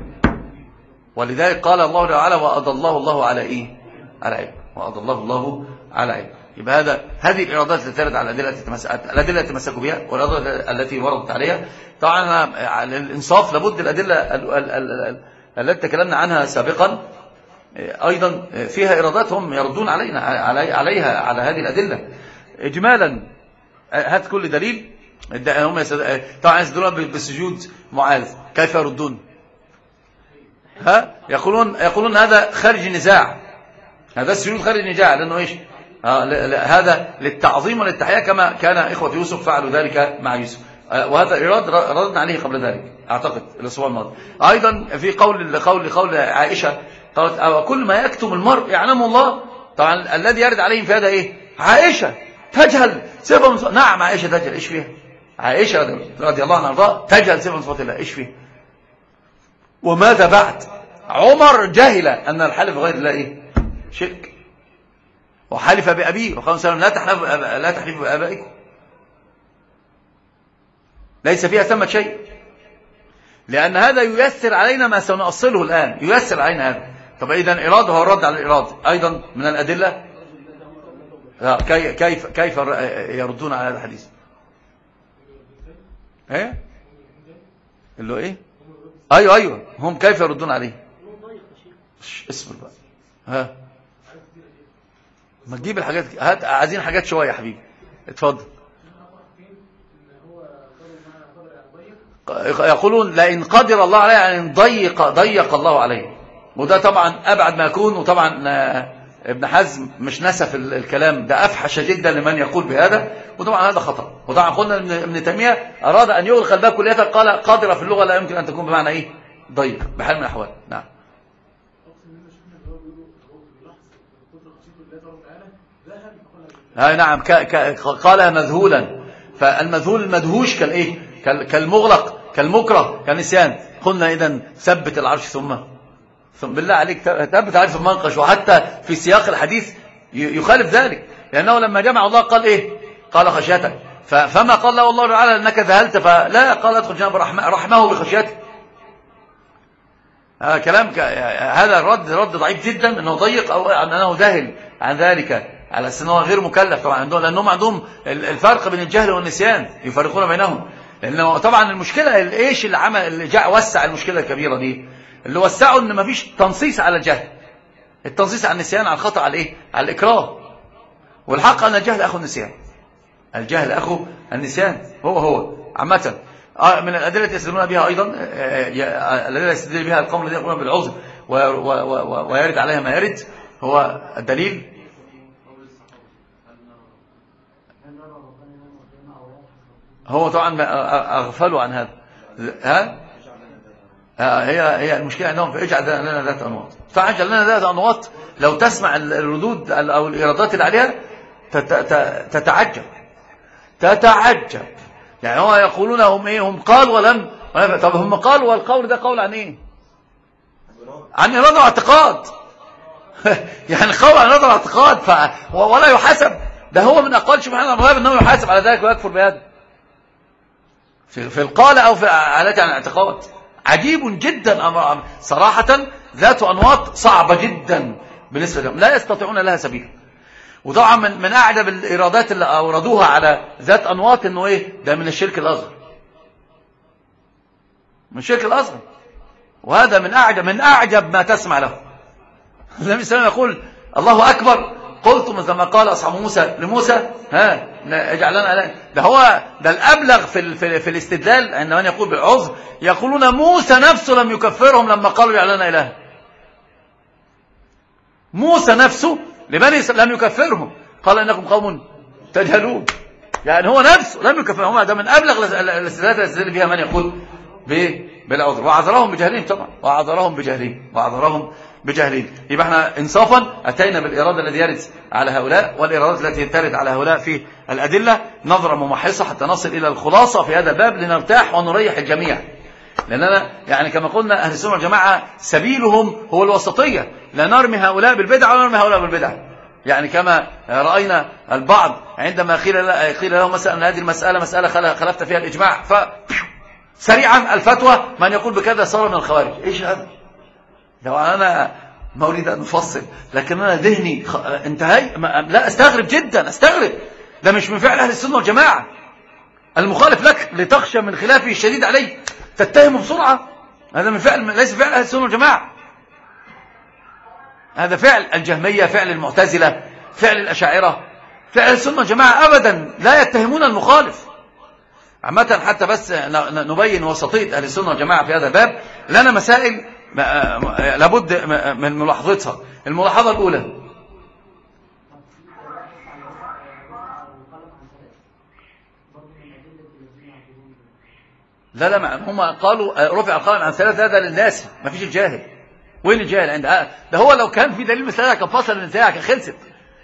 Speaker 1: ولذلك قال الله تعالى وأضله الله على إيه؟ على علم. وأضله الله على علم. يبقى هذه الإرادات التي ترد على الأدلة التي تمسكوا بها والأدلة التي وردت عليها. طبعا الإنصاف لابد الأدلة التي تكلمنا عنها سابقا أيضا فيها إرادات هم يردون عليها على هذه الأدلة إجمالا. هات كل دليل هم طبعا يسدلون بالسجود معاذ، كيف يردون؟ يقولون هذا خارج النزاع، هذا السجود خارج النزاع، لأنه إيش؟ هذا للتعظيم وللتحية كما كان إخوة يوسف فعلوا ذلك مع يوسف، وهذا إراد ردنا عليه قبل ذلك أعتقد الأسبوع الماضي. أيضا في قول عائشة قالت كل ما يكتم المرء يعلمه الله. طبعا الذي يرد عليهم في هذا إيه؟ عائشة تجهل صفة نعم عائشة تجهل، إيش فيها؟ عائشة رضي الله عنها وارضاها تجهل صفة من صفات الله، إيش فيها؟ وماذا بعد؟ عمر جهل أن الحلف غير الله إيه؟ شرك، وحلف بأبيه وقال صلى الله عليه وسلم لا تحلفوا بآبائكم، ليس فيها ثمة شيء، لأن هذا ييسر علينا ما سنؤصله الآن، ييسر علينا هذا. طب إذن إرادة هو الرد على الإرادة أيضا من الأدلة. كيف يردون على هذا الحديث؟ ايه اللي هو ايه؟ ايوه هم كيف يردون عليه؟ اصبر بقى، ما تجيب الحاجات، هات عايزين حاجات شويه يا حبيبي، اتفضل. يقولون لئن قدر الله عليه ان ضيق الله عليه، وده طبعا ابعد ما يكون، وطبعا ابن حزم مش نسف الكلام ده، أفحش جدا لمن يقول بهذا، وطبعا هذا خطأ. وطبعا قلنا ابن تيمية أراد أن يغلق الباب كلية، قال قادرة في اللغة لا يمكن أن تكون بمعنى إيه؟ ضيق بحال من الأحوال. نعم. نعم قال مذهولا، فالمذهول المدهوش كالإيه؟ كالمغلق كالمكره كالنسيان. قلنا إذن ثبت العرش ثم بالله عليك ثبت العرش ثم انقش. وحتى في سياق الحديث يخالف ذلك، لأنه لما جمع الله قال إيه؟ قال خشيتك. فما قال له الله تعالى أنك ذهلت فلا قال ادخل جنب رحمه بخشيته. كلام هذا رد ضعيف جدا، أنه ضيق أو أنه ذاهل عن ذلك، على أنه غير مكلف طبعا عندهم، لأنهم عندهم الفرق بين الجهل والنسيان، يفرقون بينهم. لأنه طبعا المشكلة إيش اللي عمل اللي جاء وسع المشكلة الكبيرة دي، اللي وسعوا إن مفيش تنصيص على الجهل، التنصيص على النسيان، على الخطأ، على إيه؟ على الإكراه. والحق أن الجهل أخو النسيان، الجهل أخو النسيان هو عامة. من الأدلة يستدلون بها أيضا، الأدلة يستدل بها القوم الذين يقولون بالعذر ويرد عليها ما يرد، هو الدليل هو طبعا أغفلوا عن هذا. هي المشكلة عندهم في اجعل لنا ذات أنواط، فاجعل لنا ذات أنواط. لو تسمع الردود أو الإيرادات اللي عليها تتعجب. يعني هو يقولون هم إيه؟ هم قال ولم. طب هم قالوا، والقول ده قول عن إيه؟ عن إرادة واعتقاد. يعني قول عن إرادة واعتقاد ولا يحاسب. ده هو من أقوال سبحانه وتعالى أنه يحاسب على ذلك ويكفر بهذا في القال أو في آلات عن الاعتقاد. عجيب جدا صراحة، ذات أنواط صعبة جدا بالنسبة لهم، لا يستطيعون لها سبيل. وطبعا من أعجب الإرادات اللي أوردوها على ذات أنواط إنه إيه؟ ده من الشرك الأصغر، من الشرك الأصغر. وهذا من أعجب ما تسمع له. النبي صلى الله عليه وسلم يقول الله أكبر، قلت مثل ما قال أصحاب موسى لموسى اجعل لنا إله. ده الأبلغ في الاستدلال عندما يقول بالعذر، يقولون موسى نفسه لم يكفرهم لما قالوا اجعل لنا إله. موسى نفسه لبني لم يكفرهم، قال إنكم قوم تجهلون. يعني هو نفسه لم يكفرهم. ده من أبلغ الاستدلالات اللي يستدل بها من يقول بالعذر. وعذرهم بجهلهم طبعا، وعذرهم بجهلين. يبقى احنا انصافا اتينا بالاراده الذي يرد على هؤلاء، والارادات التي ترد على هؤلاء في الادله، نظره ممحصه حتى نصل الى الخلاصه في هذا الباب لنرتاح ونريح الجميع. لاننا يعني كما قلنا اهل السنه والجماعه سبيلهم هو الوسطيه، لا نرمي هؤلاء بالبدعه ولا نرمي هؤلاء بالبدعه. يعني كما راينا البعض عندما قيل له مثلا ان هذه المساله خلفت فيها الاجماع، سريعا الفتوى من يقول بكذا صار من الخوارج. ايش هذا؟ لو انا ما اريد ان افصل، لكن انا ذهني انتهي، لا استغرب جدا، استغرب. ده مش من فعل اهل السنه والجماعه. المخالف لك لتخشى من خلافه الشديد عليه تتهمه بسرعه، هذا من فعل ليس فعل اهل السنه والجماعه. هذا فعل الجهميه، فعل المعتزله، فعل الاشاعره. فعل السنه والجماعه ابدا لا يتهمون المخالف. عامة حتى بس نبين وسطية أهل السنة والجماعة في هذا الباب، لنا مسائل لابد من ملاحظتها. الملاحظة الأولى، لا هم قالوا رفع القلم عن ثلاثة، هذا للناس، ما فيش الجاهل. وين الجاهل عند ده؟ هو لو كان في دليل مثلا كان فصل النزاع كان خلصت.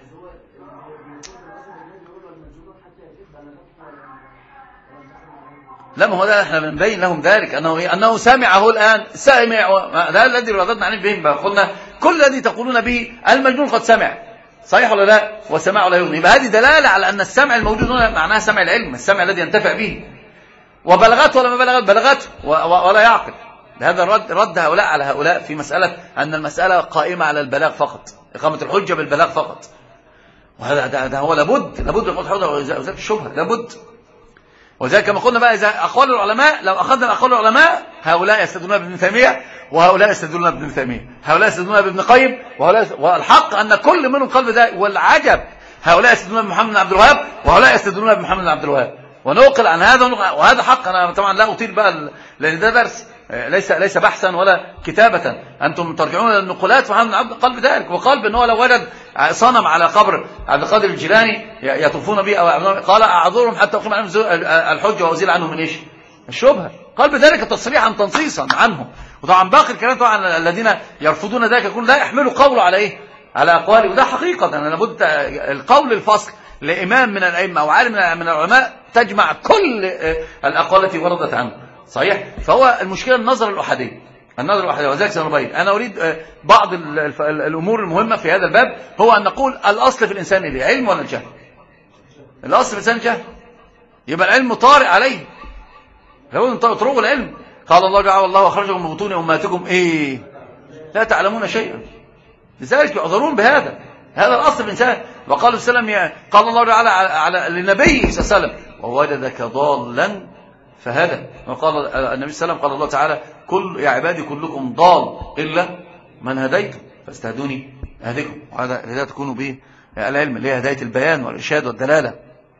Speaker 1: لا، ما هو ده احنا بنبين لهم ذلك انه سمعه الان، سمع. ده الذي رددنا عليه بهم، قلنا كل الذي تقولون به المجنون قد سمع، صحيح ولا لا؟ وسماعه لا يغني. يبقى هذه دلاله على ان السمع الموجود هنا معناها سمع العلم، السمع الذي ينتفع به. وبلغته ولا ما بلغته ولا يعقل. هذا رد هؤلاء على هؤلاء في مساله ان المساله قائمه على البلاغ فقط، اقامه الحجه بالبلاغ فقط. وهذا ده هو لابد من الحجه وازاله الشبهه، لابد. وذلك كما قلنا بقى، إذا أقوال العلماء، لو أخذنا أقوال العلماء، هؤلاء يستدلون بابن تيمية وهؤلاء يستدلون بابن تيمية، هؤلاء يستدلون بابن قيم والحق أن كل منهم قلب ذلك. والعجب هؤلاء يستدلون بمحمد بن عبد الوهاب وهؤلاء يستدلون بمحمد بن عبد الوهاب، ونوقل عن هذا وهذا حق. أنا طبعا لا أطيل بقى لأن ده درس ليس بحثا ولا كتابة، أنتم ترجعون للنقولات. فمحمد بن عبد قال بذلك، وقال بأنه لو وجد صنم على قبر عبد القادر الجيلاني يطوفون به قال أعذرهم حتى أقيم عليهم الحجة وأزيل عنهم من إيش؟ الشبهة. قال بذلك تصريحا تنصيصا عنه. وطبعا باقي الكلام طبعا الذين يرفضون ذلك يقول لا يحملوا قوله على إيه؟ على أقواله. وده حقيقة أنا لابد القول الفصل لإمام من الأئمة أو عالم من العلماء تجمع كل الأقوال التي وردت عنه. صحيح؟ فهو المشكلة النظر الأحادي، وذلك سنبين. أنا أريد بعض الأمور المهمة في هذا الباب، هو أن نقول الأصل في الإنسان إيه؟ علم ولا الجهل؟ الأصل في الإنسان الجهل، يبقى العلم طارئ عليه، لابد أن تطرقوا العلم. قال الله جعل الله أخرجكم من بطون أمهاتكم إيه؟ لا تعلمون شيئا، لذلك يعذرون بهذا. هذا الأصل في الإنسان. وقال صلى الله عليه وسلم قال الله تعالى على للنبي صلى الله عليه وسلم ووجدك ضالا فهدى. وقال النبي صلى الله عليه وسلم قال الله تعالى يا عبادي كلكم ضال إلا من هديته فاستهدوني أهدكم. وهذا لا تكونوا به العلم اللي هي هداية البيان والإرشاد والدلالة.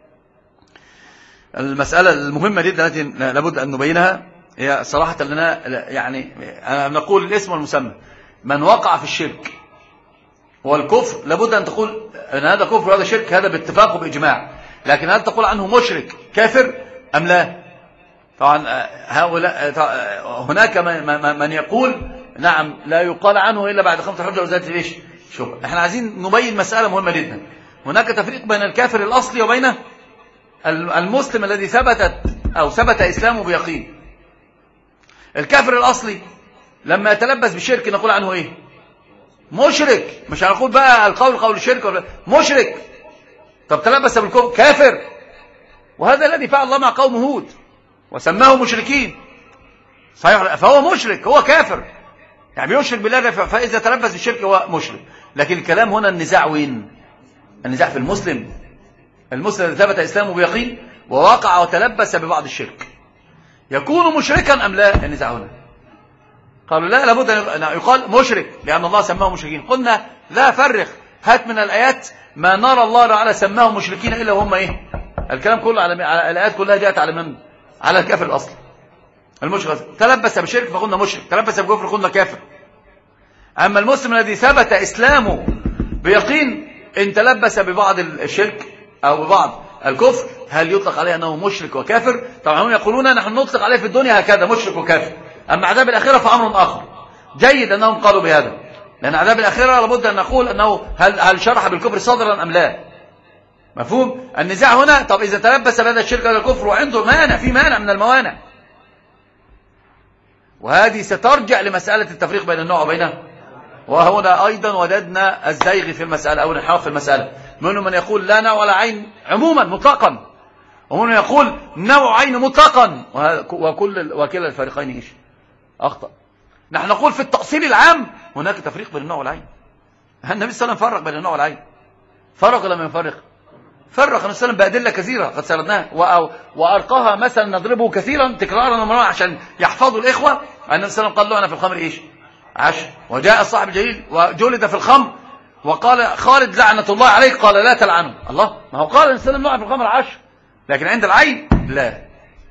Speaker 1: المسألة المهمة جدا التي لابد أن نبينها هي صراحة لنا، يعني نقول الاسم والمسمى. من وقع في الشرك والكفر لابد أن تقول أن هذا كفر وهذا شرك، هذا باتفاق وبإجماع. لكن هل تقول عنه مشرك كافر أم لا؟ طبعا هؤلاء هناك من يقول نعم لا يقال عنه إلا بعد 5 حجة وزادت ليش شبهة. احنا عايزين نبين مسألة مهمة جدا. هناك تفريق بين الكافر الأصلي وبين المسلم الذي ثبت إسلامه بيقين. الكافر الأصلي لما يتلبس بالشرك نقول عنه إيه؟ مشرك. مش هنقول بقى القول قول الشرك ولا مشرك. طب تلبس بالكفر كافر. وهذا الذي فعل الله مع قوم هود وسماه مشركين. صحيح؟ فهو مشرك، هو كافر، يعني بيشرك بالله. فإذا تلبس بالشرك هو مشرك. لكن الكلام هنا النزاع وين؟ النزاع في المسلم الذي ثبت إسلامه بيقين ووقع وتلبس ببعض الشرك، يكون مشركا أم لا؟ النزاع هنا. قالوا لا، لابد أن يقال مشرك لأن الله سماه مشركين. قلنا لا فرق، هات من الآيات ما نرى الله تعالى سماه مشركين إلا وهم إيه؟ الكلام كله على الآيات كلها جاءت على من؟ على الكافر الأصلي المشرك. تلبس بشرك فقلنا مشرك، تلبس بكفر قلنا كافر. أما المسلم الذي ثبت إسلامه بيقين إن تلبس ببعض الشرك أو ببعض الكفر هل يطلق عليه أنه مشرك وكافر؟ طبعا هم يقولون نحن نطلق عليه في الدنيا هكذا مشرك وكافر، أما عذاب الآخرة فأمر آخر. جيد أنهم قالوا بهذا، لأن عذاب الآخرة لابد أن نقول أنه هل شرح بالكفر صدرا أم لا. مفهوم؟ النزاع هنا طب إذا تلبس بهذا الشرك هذا الكفر وعنده مانع، في مانع من الموانع، وهذه سترجع لمسألة التفريق بين النوع وبينه. وهنا أيضا وجدنا الزيغ في المسألة أو الانحراف في المسألة. منهم من يقول لا نوع ولا عين عموما مطلقا، ومنهم يقول نوع عين مطلقا، وكلا الفريقين إيش؟ أخطأ. نحن نقول في التأصيل العام هناك تفريق بين النوع والعين. النبي صلى الله عليه وسلم فرق بين النوع والعين، فرق لم يفرق؟ فرق النبي صلى الله عليه وسلم بأدلة كثيرة قد سردناها وأرقاها مثلا نضربه كثيرا تكرارا ومرارا عشان يحفظوا الإخوة. النبي صلى الله عليه وسلم قال له أنا في الخمر إيش؟ 10. وجاء الصاحب الجليل وجلد في الخمر وقال خالد لعنة الله عليك، قال لا تلعنه. الله، ما هو قال النبي صلى الله عليه وسلم في الخمر 10، لكن عند العين لا.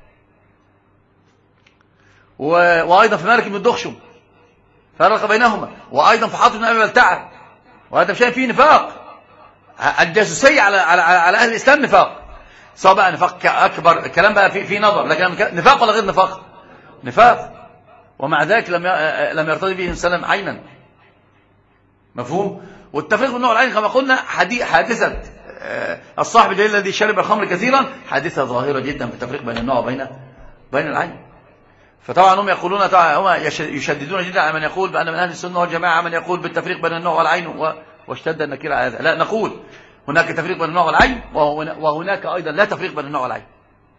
Speaker 1: وأيضا في مالك بن الدخشم فرق بينهما، وأيضا في حاطب بن أبي بلتعة، وهذا شيء فيه نفاق. الجاسوسية على أهل الإسلام نفاق، سواء بقى نفاق أكبر، الكلام بقى فيه نظر، لكن نفاق ولا غير نفاق؟ نفاق. ومع ذلك لم يرتضي به السلام عينا. مفهوم؟ والتفريق بالنوع والعين كما قلنا حادثة الصاحب الجليل الذي شرب الخمر كثيرا حادثة ظاهرة جدا في التفريق بين النوع وبين العين. فطبعا هم يقولون هم يشددون جدا على من يقول بأن من أهل السنة والجماعة من يقول بالتفريق بين النوع والعين، واشتد النكير على هذا. لا، نقول هناك تفريق بين النوع والعين، وهناك أيضا لا تفريق بين النوع والعين،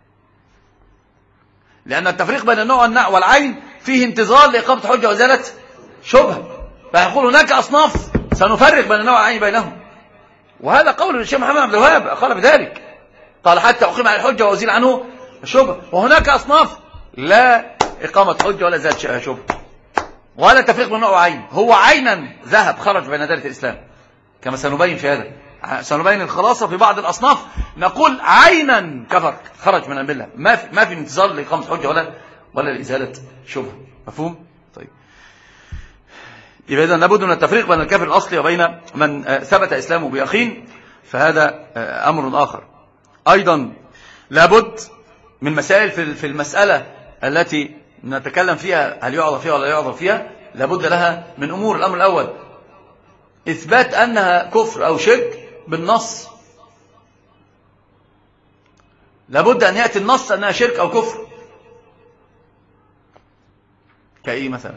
Speaker 1: لأن التفريق بين النوع والعين فيه انتظار لإقامة حجة وإزالة شبهة. فيقول هناك أصناف سنفرق بين النوع والعين بينهم، وهذا قول الشيخ محمد عبد الوهاب قال بذلك، قال حتى أقيم على الحجة وأزيل عنه الشبهة. وهناك أصناف لا إقامة حجة ولا إزالة شبهة ولا تفريق بين النوع والعين، هو عينا ذهب خرج بين دائرة الإسلام كما سنبين في هذا. سنبين الخلاصة في بعض الأصناف نقول عينا كفر خرج من الملة، ما في انتظار لإقامة حجة ولا لإزالة شبهة. مفهوم؟ طيب، يبقى إذن لابد من التفريق بين الكافر الأصلي وبين من ثبت إسلامه بيقين، فهذا أمر آخر. أيضا لابد من مسائل في المسألة التي نتكلم فيها، هل يعذر فيها ولا يعذر فيها، لابد لها من أمور. الأمر الأول إثبات أنها كفر أو شرك بالنص. لابد أن يأتي النص أنها شرك أو كفر. كأي مثلا؟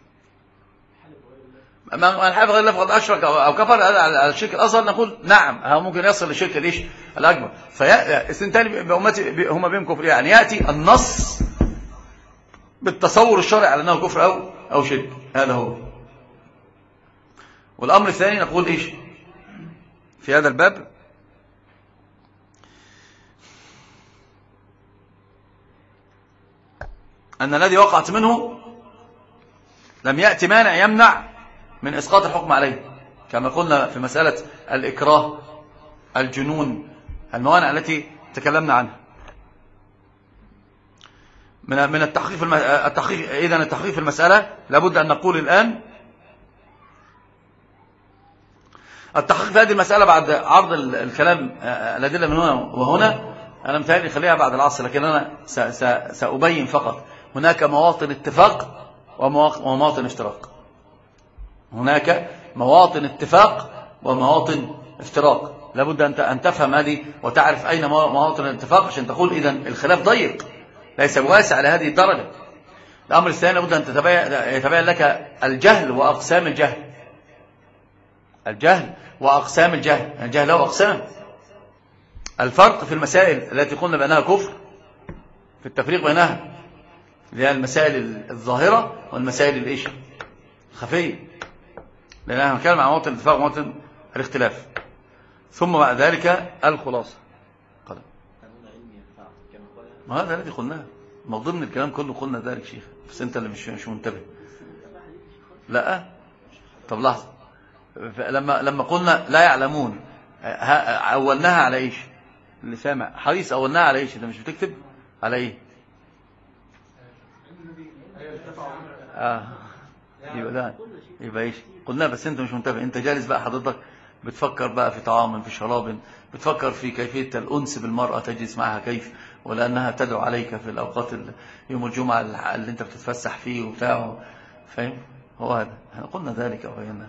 Speaker 1: من حلف غير الله فقد أشرك أو كفر. على الشرك الأصغر نقول نعم، هو ممكن يصل للشرك الأكبر. فالثنتان بأمتي هما بهم كفر، يعني يأتي النص بالتصور الشرعي على أنه كفر أو شرك. هذا هو. والأمر الثاني نقول إيش في هذا الباب؟ أن الذي وقعت منه لم يأتي مانع يمنع من إسقاط الحكم عليه، كما قلنا في مسألة الإكراه، الجنون، الموانع التي تكلمنا عنها. من التحقيق إذن التحقيق في المسألة لابد أن نقول الآن التحقيق في هذه المسألة بعد عرض الكلام الأدلة من هنا وهنا. أنا متهيألي خليها بعد العصر، لكن أنا سأبين فقط هناك مواطن اتفاق ومواطن افتراق. هناك مواطن اتفاق ومواطن افتراق. لابد أن تفهم هذه وتعرف أين مواطن الاتفاق عشان تقول إذن الخلاف ضيق ليس بواسع على هذه الدرجة. الأمر الثاني لابد أن يتبين لك الجهل وأقسام الجهل. الجهل وأقسام الجهل، الجهل له أقسام. الفرق في المسائل التي قلنا بأنها كفر، في التفريق بينها، اللي هي المسائل الظاهرة والمسائل الخفية، لأنها نتكلم عن مواطن الاتفاق ومواطن الاختلاف. ثم بعد ذلك الخلاصة. ما هذا الذي قلناه، ما ضمن الكلام كله قلنا ذلك شيخ، بس أنت اللي مش منتبه. لا، طب لحظة، لما قلنا لا يعلمون أولناها على إيش؟ اللي سامع حريص، أولناها على إيش؟ أنت مش بتكتب على إيه؟ يبقى إيش قلنا، بس أنت مش منتبه. أنت جالس بقى حضرتك بتفكر بقى في طعام، في شراب، بتفكر في كيفية الأنس بالمرأة، تجلس معها كيف، ولأنها تدعو عليك في الأوقات يوم الجمعة اللي أنت بتتفسح فيه وبتاع، فاهم؟ هو هذا احنا قلنا ذلك وبينا.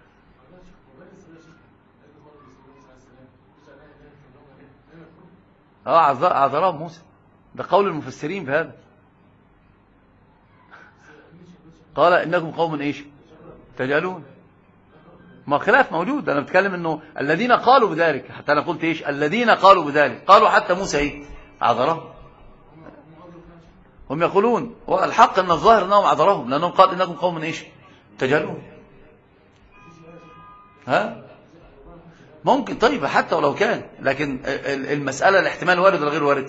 Speaker 1: عذرهم موسى، ده قول المفسرين بهذا. قال إنكم قوم إيش تجهلون. ما خلاف موجود، أنا بتكلم إنه الذين قالوا بذلك، حتى أنا قلت إيش الذين قالوا بذلك، قالوا حتى موسى إيه عذرهم. هم يقولون والحق أن الظاهر أنهم عذرهم، لأنهم قال إنكم قوم إيش تجهلون. ها ممكن، طيب حتى ولو كان، لكن المسألة الاحتمال وارد ولا غير وارد؟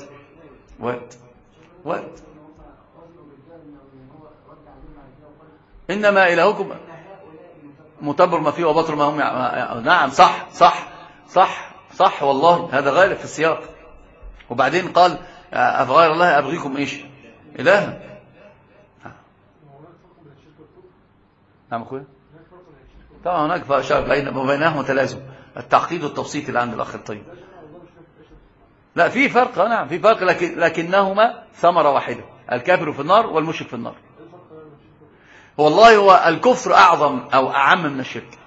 Speaker 1: وارد. إنما إلهكم متبر ما فيه وبطر ما هم نعم، صح والله، هذا غالب في السياق. وبعدين قال أفغير الله أبغيكم إيش إلها. نعم أخويا، طبعا هناك فرق بينهما تلازم، التعقيد والتبسيط اللي عند الأخ الطيب. لا في فرق، نعم في فرق، لكنهما ثمرة واحدة، الكافر في النار والمشرك في النار. والله هو الكفر أعظم أو أعم من الشرك،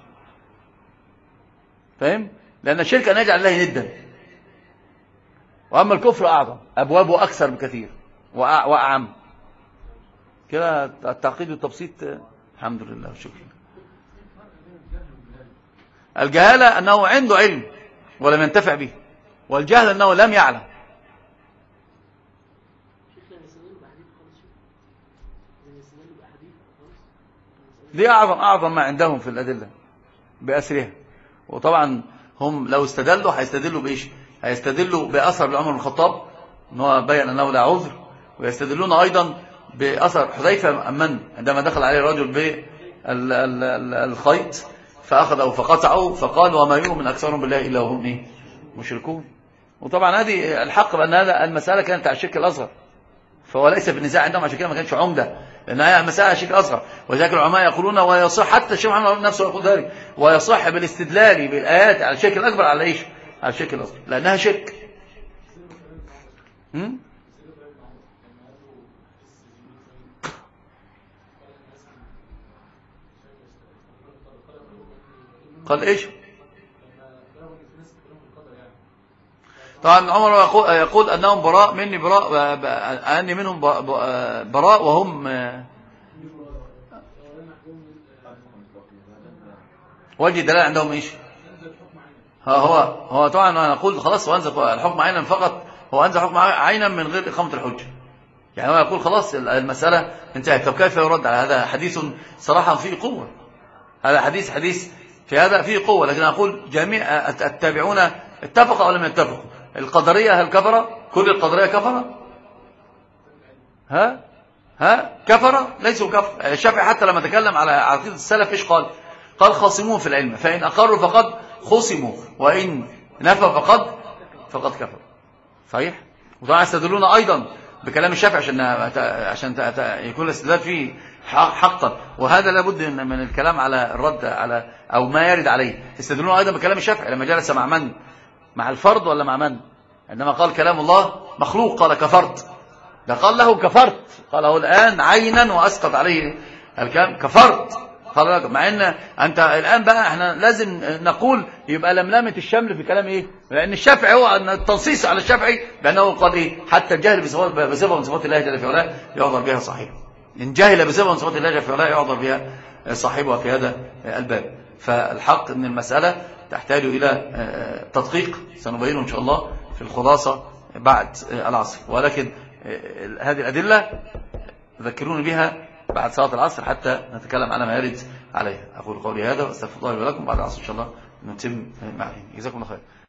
Speaker 1: فاهم؟ لأن الشرك أن يجعل الله ندا، وأما الكفر أعظم، أبوابه أكثر بكثير وأعم. كده التعقيد والتبسيط، الحمد لله والشكر. الجهالة أنه عنده علم ولم ينتفع به، والجهل أنه لم يعلم. دي أعظم ما عندهم في الأدلة بأسرها. وطبعا هم لو استدلوا هيستدلوا بإيش؟ هيستدلوا بأثر لعمر بن الخطاب أنه بيّن أنه لا عذر، ويستدلون أيضا بأثر حذيفة أمن عندما دخل عليه رجل بالخيط فأخذه فقطعه فقال وما يؤمن أكثرهم بالله إلا وهم مشركون. وطبعا هذه الحق بأن هذا المسألة كانت على الشرك الأصغر، فهو ليس في النزاع عندهم، عشان كده ما كانش عمدة، لأنها مسألة شكل أصغر. ولذلك العلماء يقولون ويصح، حتى الشيخ محمد نفسه يقول ذلك، ويصح بالاستدلال بالآيات على الشرك الأكبر على إيش؟ على الشرك الأصغر، لأنها شرك. قال إيش؟ طبعا عمر يقول أنهم براء مني، براء أني منهم براء وهم وجه دلالة عندهم إيش؟ هو طبعا أنا أقول خلاص، هو أنزل الحكم عينا فقط، هو أنزل حكم عينا من غير إقامة الحجة. يعني هو يقول خلاص المسألة انتهت. طب كيف يرد على هذا؟ حديث صراحة فيه قوة، هذا حديث في هذا فيه قوة. لكن أقول جميع التابعون اتفقوا أو لم يتفقوا. القدرية هل كفر؟ كل القدرية كفر؟ كفر؟ ليسوا كفر. الشافعي حتى لما تكلم على عقيدة السلف ايش قال؟ قال خاصموه في العلم، فإن أقروا فقد خصموا، وإن نفى فقد كفر. صحيح؟ وطبعا يستدلون أيضا بكلام الشافعي عشان يكون الاستدلال فيه حقا، وهذا لابد من الكلام على الرد على أو ما يرد عليه. يستدلون أيضا بكلام الشافعي لما جلس مع من؟ مع الفرد ولا مع من؟ عندما قال كلام الله مخلوق قال كفرت، ده قال له كفرت، قال له الآن عينا وأسقط عليه الكلام كفرت. قال له مع ان انت الآن بقى احنا لازم نقول يبقى لملمة الشمل في كلام ايه؟ لأن الشافعي هو التنصيص على الشافعي بأنه قال ايه؟ حتى الجهل بصفة من صفات الله جل في علاه يعذر بها صاحبه. إن جهل بصفة من صفات الله جل في علاه يعذر بها صاحبه في هذا الباب. فالحق ان المسألة تحتاج إلى تدقيق سنبينه إن شاء الله في الخلاصة بعد العصر، ولكن هذه الأدلة ذكروني بها بعد صلاة العصر حتى نتكلم على ما يرد عليها. أقول قولي هذا واستغفر الله لي ولكم، بعد العصر إن شاء الله نتم معين. جزاكم الله خير.